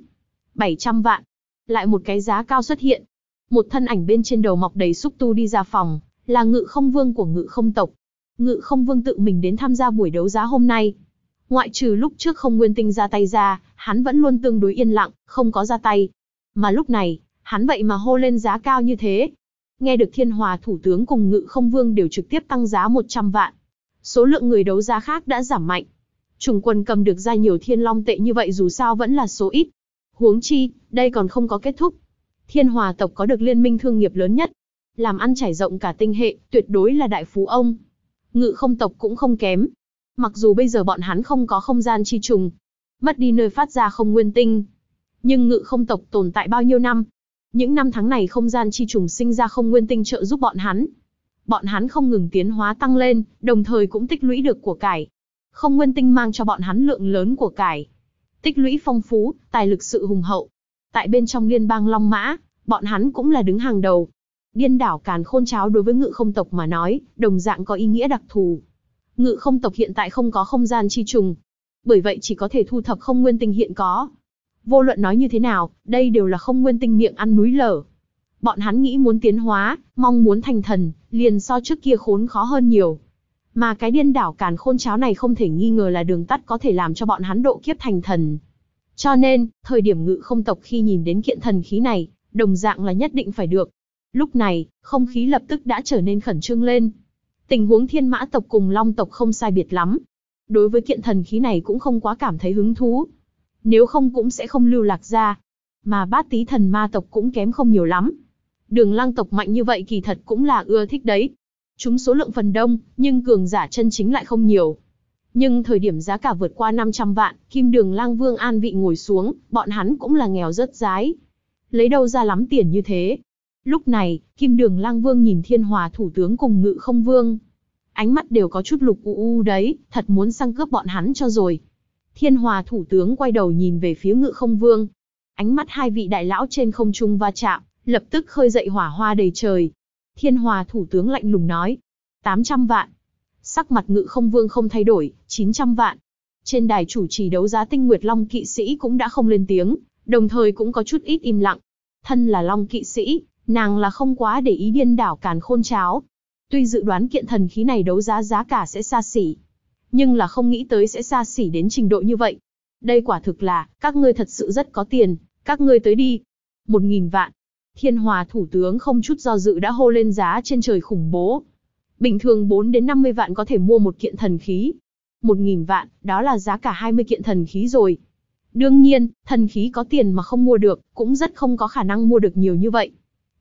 700 vạn. Lại một cái giá cao xuất hiện. Một thân ảnh bên trên đầu mọc đầy xúc tu đi ra phòng, là Ngự Không Vương của Ngự Không tộc. Ngự Không Vương tự mình đến tham gia buổi đấu giá hôm nay. Ngoại trừ lúc trước Không Nguyên Tinh ra tay ra, hắn vẫn luôn tương đối yên lặng, không có ra tay. Mà lúc này, hắn vậy mà hô lên giá cao như thế. Nghe được Thiên Hòa thủ tướng cùng Ngự Không Vương đều trực tiếp tăng giá 100 vạn. Số lượng người đấu giá khác đã giảm mạnh. Trùng Quân cầm được ra nhiều thiên long tệ như vậy dù sao vẫn là số ít. Huống chi, đây còn không có kết thúc. Thiên Hòa tộc có được liên minh thương nghiệp lớn nhất. Làm ăn trải rộng cả tinh hệ, tuyệt đối là đại phú ông. Ngự Không tộc cũng không kém. Mặc dù bây giờ bọn hắn không có không gian chi trùng, mất đi nơi phát ra Không Nguyên Tinh. Nhưng Ngự Không tộc tồn tại bao nhiêu năm? Những năm tháng này không gian chi trùng sinh ra Không Nguyên Tinh trợ giúp bọn hắn. Bọn hắn không ngừng tiến hóa tăng lên, đồng thời cũng tích lũy được của cải. Không Nguyên Tinh mang cho bọn hắn lượng lớn của cải. Tích lũy phong phú, tài lực sự hùng hậu. Tại bên trong liên bang Long Mã, bọn hắn cũng là đứng hàng đầu. Điên đảo càn khôn cháo đối với Ngự Không tộc mà nói, đồng dạng có ý nghĩa đặc thù. Ngự Không tộc hiện tại không có không gian chi trùng. Bởi vậy chỉ có thể thu thập Không Nguyên Tinh hiện có. Vô luận nói như thế nào, đây đều là Không Nguyên Tinh miệng ăn núi lở. Bọn hắn nghĩ muốn tiến hóa, mong muốn thành thần, liền so trước kia khốn khó hơn nhiều. Mà cái điên đảo càn khôn cháo này không thể nghi ngờ là đường tắt có thể làm cho bọn hắn độ kiếp thành thần. Cho nên, thời điểm Ngự Không tộc khi nhìn đến kiện thần khí này, đồng dạng là nhất định phải được. Lúc này, không khí lập tức đã trở nên khẩn trương lên. Tình huống Thiên Mã tộc cùng Long tộc không sai biệt lắm. Đối với kiện thần khí này cũng không quá cảm thấy hứng thú. Nếu không cũng sẽ không lưu lạc ra. Mà Bát Tý Thần Ma tộc cũng kém không nhiều lắm. Đường Lang tộc mạnh như vậy kỳ thật cũng là ưa thích đấy. Chúng số lượng phần đông, nhưng cường giả chân chính lại không nhiều. Nhưng thời điểm giá cả vượt qua 500 vạn, Kim Đường Lang Vương an vị ngồi xuống, bọn hắn cũng là nghèo rớt rái. Lấy đâu ra lắm tiền như thế? Lúc này, Kim Đường Lang Vương nhìn Thiên Hòa thủ tướng cùng Ngự Không Vương. Ánh mắt đều có chút lục u đấy, thật muốn sang cướp bọn hắn cho rồi. Thiên Hòa thủ tướng quay đầu nhìn về phía Ngự Không Vương. Ánh mắt hai vị đại lão trên không trung va chạm, lập tức khơi dậy hỏa hoa đầy trời. Thiên Hòa thủ tướng lạnh lùng nói. 800 vạn. Sắc mặt Ngự Không Vương không thay đổi, 900 vạn. Trên đài chủ trì đấu giá Tinh Nguyệt Long kỵ sĩ cũng đã không lên tiếng, đồng thời cũng có chút ít im lặng. Thân là Long kỵ sĩ, nàng là không quá để ý điên đảo càn khôn cháo. Tuy dự đoán kiện thần khí này đấu giá giá cả sẽ xa xỉ, nhưng là không nghĩ tới sẽ xa xỉ đến trình độ như vậy. Đây quả thực là, các ngươi thật sự rất có tiền, các ngươi tới đi. 1000 vạn. Thiên Hòa thủ tướng không chút do dự đã hô lên giá trên trời khủng bố. Bình thường 4 đến 50 vạn có thể mua một kiện thần khí. 1000 vạn, đó là giá cả 20 kiện thần khí rồi. Đương nhiên, thần khí có tiền mà không mua được, cũng rất không có khả năng mua được nhiều như vậy.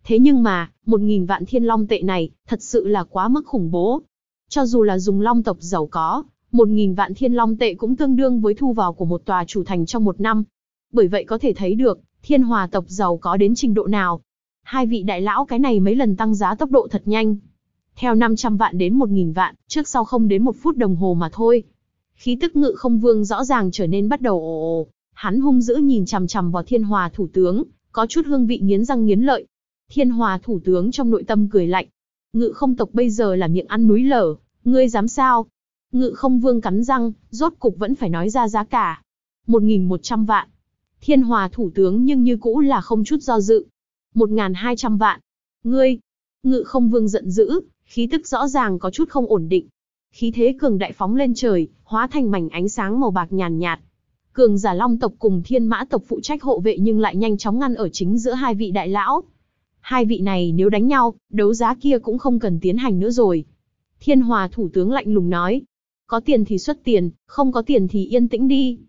Thế nhưng mà, 1.000 vạn thiên long tệ này, thật sự là quá mức khủng bố. Cho dù là dùng long tộc giàu có, 1.000 vạn thiên long tệ cũng tương đương với thu vào của một tòa chủ thành trong một năm. Bởi vậy có thể thấy được, Thiên Hòa tộc giàu có đến trình độ nào. Hai vị đại lão cái này mấy lần tăng giá tốc độ thật nhanh. Theo 500 vạn đến 1.000 vạn, trước sau không đến 1 phút đồng hồ mà thôi. Khí tức Ngự Không Vương rõ ràng trở nên bắt đầu ồ ồ. Hắn hung dữ nhìn chằm chằm vào Thiên Hòa thủ tướng, có chút hương vị nghiến răng nghiến lợi. Thiên Hòa thủ tướng trong nội tâm cười lạnh. Ngự Không tộc bây giờ là miệng ăn núi lở, ngươi dám sao? Ngự Không Vương cắn răng, rốt cục vẫn phải nói ra giá cả. 1.100 vạn. Thiên Hòa thủ tướng nhưng như cũ là không chút do dự. 1.200 vạn. Ngươi! Ngự Không Vương giận dữ, khí tức rõ ràng có chút không ổn định. Khí thế cường đại phóng lên trời, hóa thành mảnh ánh sáng màu bạc nhàn nhạt. Cường giả Long tộc cùng Thiên Mã tộc phụ trách hộ vệ nhưng lại nhanh chóng ngăn ở chính giữa hai vị đại lão. Hai vị này nếu đánh nhau, đấu giá kia cũng không cần tiến hành nữa rồi. Thiên Hòa thủ tướng lạnh lùng nói. Có tiền thì xuất tiền, không có tiền thì yên tĩnh đi.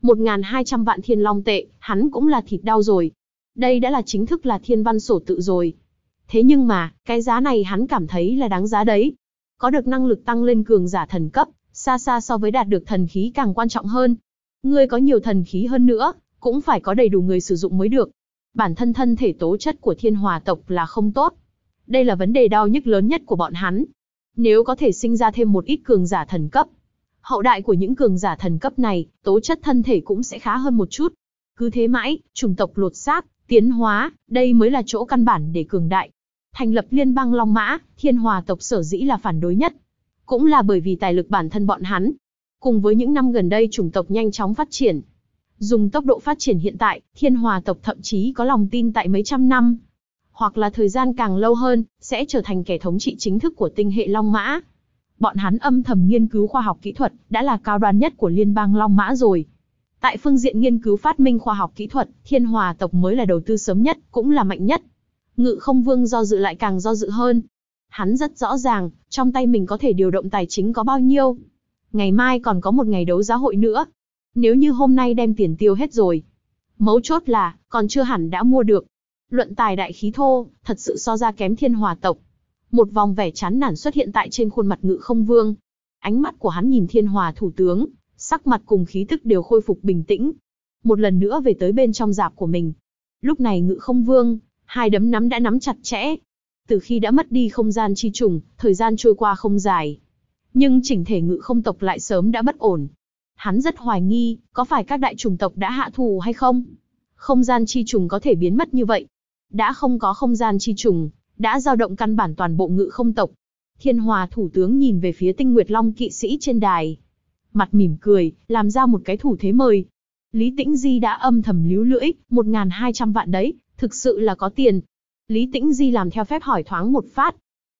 1.200 vạn thiên long tệ, hắn cũng là thịt đau rồi. Đây đã là chính thức là thiên văn sổ tự rồi. Thế nhưng mà, cái giá này hắn cảm thấy là đáng giá đấy. Có được năng lực tăng lên cường giả thần cấp, xa xa so với đạt được thần khí càng quan trọng hơn. Ngươi có nhiều thần khí hơn nữa, cũng phải có đầy đủ người sử dụng mới được. Bản thân thân thể tố chất của Thiên Hòa tộc là không tốt. Đây là vấn đề đau nhức lớn nhất của bọn hắn. Nếu có thể sinh ra thêm một ít cường giả thần cấp, hậu đại của những cường giả thần cấp này, tố chất thân thể cũng sẽ khá hơn một chút. Cứ thế mãi, chủng tộc lột xác, tiến hóa, đây mới là chỗ căn bản để cường đại. Thành lập liên bang Long Mã, Thiên Hòa tộc sở dĩ là phản đối nhất. Cũng là bởi vì tài lực bản thân bọn hắn. Cùng với những năm gần đây chủng tộc nhanh chóng phát triển. Dùng tốc độ phát triển hiện tại, Thiên Hòa tộc thậm chí có lòng tin tại mấy trăm năm, hoặc là thời gian càng lâu hơn, sẽ trở thành kẻ thống trị chính thức của tinh hệ Long Mã. Bọn hắn âm thầm nghiên cứu khoa học kỹ thuật, đã là cao đoan nhất của liên bang Long Mã rồi. Tại phương diện nghiên cứu phát minh khoa học kỹ thuật, Thiên Hòa tộc mới là đầu tư sớm nhất, cũng là mạnh nhất. Ngự Không Vương do dự lại càng do dự hơn. Hắn rất rõ ràng, trong tay mình có thể điều động tài chính có bao nhiêu. Ngày mai còn có một ngày đấu giá hội nữa. Nếu như hôm nay đem tiền tiêu hết rồi, mấu chốt là, còn chưa hẳn đã mua được. Luận tài đại khí thô, thật sự so ra kém Thiên Hòa tộc. Một vòng vẻ chán nản xuất hiện tại trên khuôn mặt Ngự Không Vương. Ánh mắt của hắn nhìn Thiên Hòa thủ tướng, sắc mặt cùng khí tức đều khôi phục bình tĩnh. Một lần nữa về tới bên trong rạp của mình. Lúc này Ngự Không Vương, hai đấm nắm đã nắm chặt chẽ. Từ khi đã mất đi không gian chi trùng, thời gian trôi qua không dài. Nhưng chỉnh thể Ngự Không tộc lại sớm đã bất ổn. Hắn rất hoài nghi, có phải các đại chủng tộc đã hạ thù hay không? Không gian chi trùng có thể biến mất như vậy. Đã không có không gian chi trùng, đã dao động căn bản toàn bộ Ngự Không tộc. Thiên Hòa thủ tướng nhìn về phía Tinh Nguyệt Long kỵ sĩ trên đài. Mặt mỉm cười, làm ra một cái thủ thế mời. Lý Tĩnh Di đã âm thầm líu lưỡi, 1.200 vạn đấy, thực sự là có tiền. Lý Tĩnh Di làm theo phép hỏi thoáng một phát.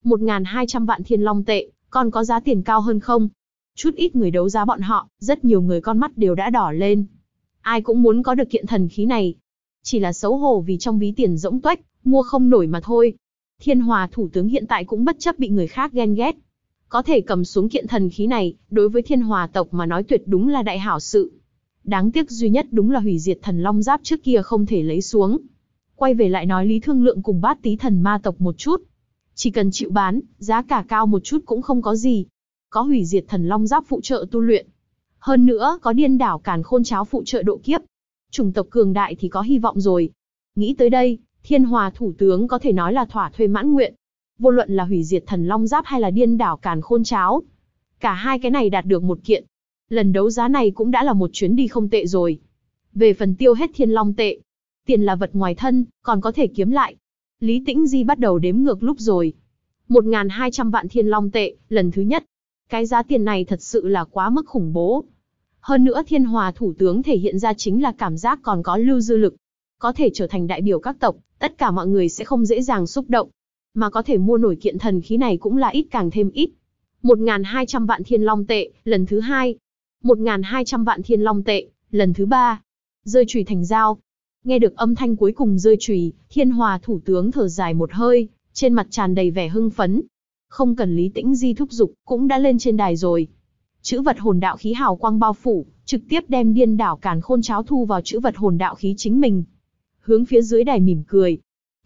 1.200 vạn thiên long tệ, còn có giá tiền cao hơn không? Chút ít người đấu giá bọn họ, rất nhiều người con mắt đều đã đỏ lên. Ai cũng muốn có được kiện thần khí này. Chỉ là xấu hổ vì trong ví tiền rỗng tuếch, mua không nổi mà thôi. Thiên Hòa thủ tướng hiện tại cũng bất chấp bị người khác ghen ghét. Có thể cầm xuống kiện thần khí này, đối với Thiên Hòa tộc mà nói tuyệt đúng là đại hảo sự. Đáng tiếc duy nhất đúng là hủy diệt thần long giáp trước kia không thể lấy xuống. Quay về lại nói lý thương lượng cùng Bát Tý thần ma tộc một chút. Chỉ cần chịu bán, giá cả cao một chút cũng không có gì. Có hủy diệt thần long giáp phụ trợ tu luyện. Hơn nữa có điên đảo càn khôn cháo phụ trợ độ kiếp. Chủng tộc cường đại thì có hy vọng rồi. Nghĩ tới đây, Thiên Hòa thủ tướng có thể nói là thỏa thuê mãn nguyện. Vô luận là hủy diệt thần long giáp hay là điên đảo càn khôn cháo. Cả hai cái này đạt được một kiện. Lần đấu giá này cũng đã là một chuyến đi không tệ rồi. Về phần tiêu hết thiên long tệ, tiền là vật ngoài thân, còn có thể kiếm lại. Lý Tĩnh Di bắt đầu đếm ngược lúc rồi. 1.200 vạn thiên long tệ, lần thứ nhất. Cái giá tiền này thật sự là quá mức khủng bố. Hơn nữa Thiên Hòa thủ tướng thể hiện ra chính là cảm giác còn có lưu dư lực. Có thể trở thành đại biểu các tộc, tất cả mọi người sẽ không dễ dàng xúc động. Mà có thể mua nổi kiện thần khí này cũng là ít càng thêm ít. 1.200 vạn thiên long tệ, lần thứ hai. 1.200 vạn thiên long tệ, lần thứ ba. Rơi chùy thành dao. Nghe được âm thanh cuối cùng rơi chùy, Thiên Hòa thủ tướng thở dài một hơi, trên mặt tràn đầy vẻ hưng phấn. Không cần Lý Tĩnh Di thúc giục, cũng đã lên trên đài rồi. Chữ vật hồn đạo khí hào quang bao phủ, trực tiếp đem điên đảo càn khôn cháo thu vào chữ vật hồn đạo khí chính mình. Hướng phía dưới đài mỉm cười.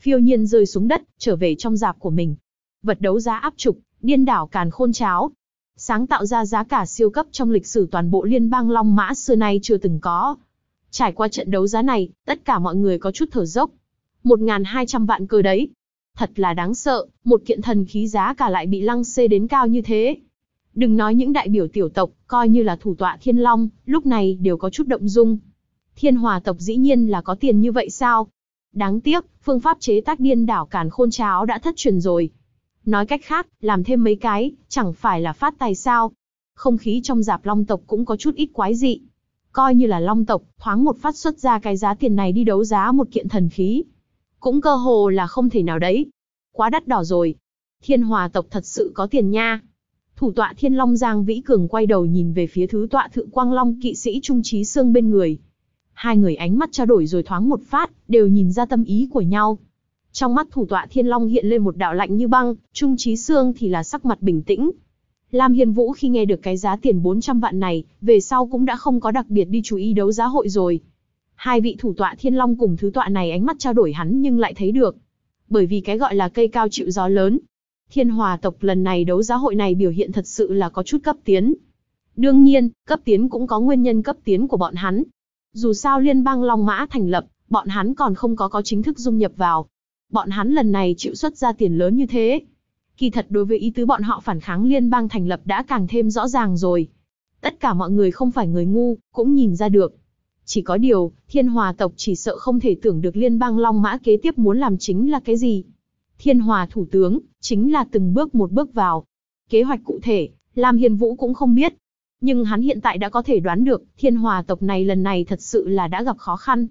phiêu nhiên rơi xuống đất, trở về trong rạp của mình. Vật đấu giá áp trục, điên đảo càn khôn cháo. Sáng tạo ra giá cả siêu cấp trong lịch sử toàn bộ liên bang Long Mã xưa nay chưa từng có. Trải qua trận đấu giá này, tất cả mọi người có chút thở dốc. 1.200 vạn cơ đấy. Thật là đáng sợ, một kiện thần khí giá cả lại bị lăng xê đến cao như thế. Đừng nói những đại biểu tiểu tộc, coi như là thủ tọa Thiên Long, lúc này đều có chút động dung. Thiên Hòa tộc dĩ nhiên là có tiền như vậy sao? Đáng tiếc, phương pháp chế tác điên đảo càn khôn cháo đã thất truyền rồi. Nói cách khác, làm thêm mấy cái, chẳng phải là phát tài sao? Không khí trong rạp Long tộc cũng có chút ít quái dị. Coi như là Long tộc, thoáng một phát xuất ra cái giá tiền này đi đấu giá một kiện thần khí. Cũng cơ hồ là không thể nào đấy. Quá đắt đỏ rồi. Thiên Hòa tộc thật sự có tiền nha. Thủ tọa Thiên Long Giang Vĩ Cường quay đầu nhìn về phía thứ tọa Thự Quang Long kỵ sĩ Trung Chí Xương bên người. Hai người ánh mắt trao đổi rồi thoáng một phát, đều nhìn ra tâm ý của nhau. Trong mắt thủ tọa Thiên Long hiện lên một đạo lạnh như băng, Trung Chí Xương thì là sắc mặt bình tĩnh. Lam Hiên Vũ khi nghe được cái giá tiền 400 vạn này, về sau cũng đã không có đặc biệt đi chú ý đấu giá hội rồi. Hai vị thủ tọa Thiên Long cùng thứ tọa này ánh mắt trao đổi hắn nhưng lại thấy được. Bởi vì cái gọi là cây cao chịu gió lớn. Thiên Hòa tộc lần này đấu giá hội này biểu hiện thật sự là có chút cấp tiến. Đương nhiên, cấp tiến cũng có nguyên nhân cấp tiến của bọn hắn. Dù sao liên bang Long Mã thành lập, bọn hắn còn không có chính thức dung nhập vào. Bọn hắn lần này chịu xuất ra tiền lớn như thế. Kỳ thật đối với ý tứ bọn họ phản kháng liên bang thành lập đã càng thêm rõ ràng rồi. Tất cả mọi người không phải người ngu, cũng nhìn ra được. Chỉ có điều, Thiên Hòa tộc chỉ sợ không thể tưởng được liên bang Long Mã kế tiếp muốn làm chính là cái gì. Thiên Hòa thủ tướng, chính là từng bước một bước vào. Kế hoạch cụ thể, Lam Hiên Vũ cũng không biết. Nhưng hắn hiện tại đã có thể đoán được, Thiên Hòa tộc này lần này thật sự là đã gặp khó khăn.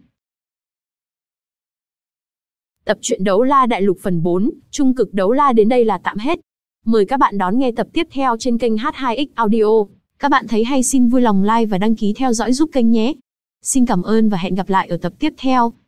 Tập truyện Đấu La Đại Lục phần 4, Trung cực Đấu La đến đây là tạm hết. Mời các bạn đón nghe tập tiếp theo trên kênh H2X Audio. Các bạn thấy hay xin vui lòng like và đăng ký theo dõi giúp kênh nhé. Xin cảm ơn và hẹn gặp lại ở tập tiếp theo.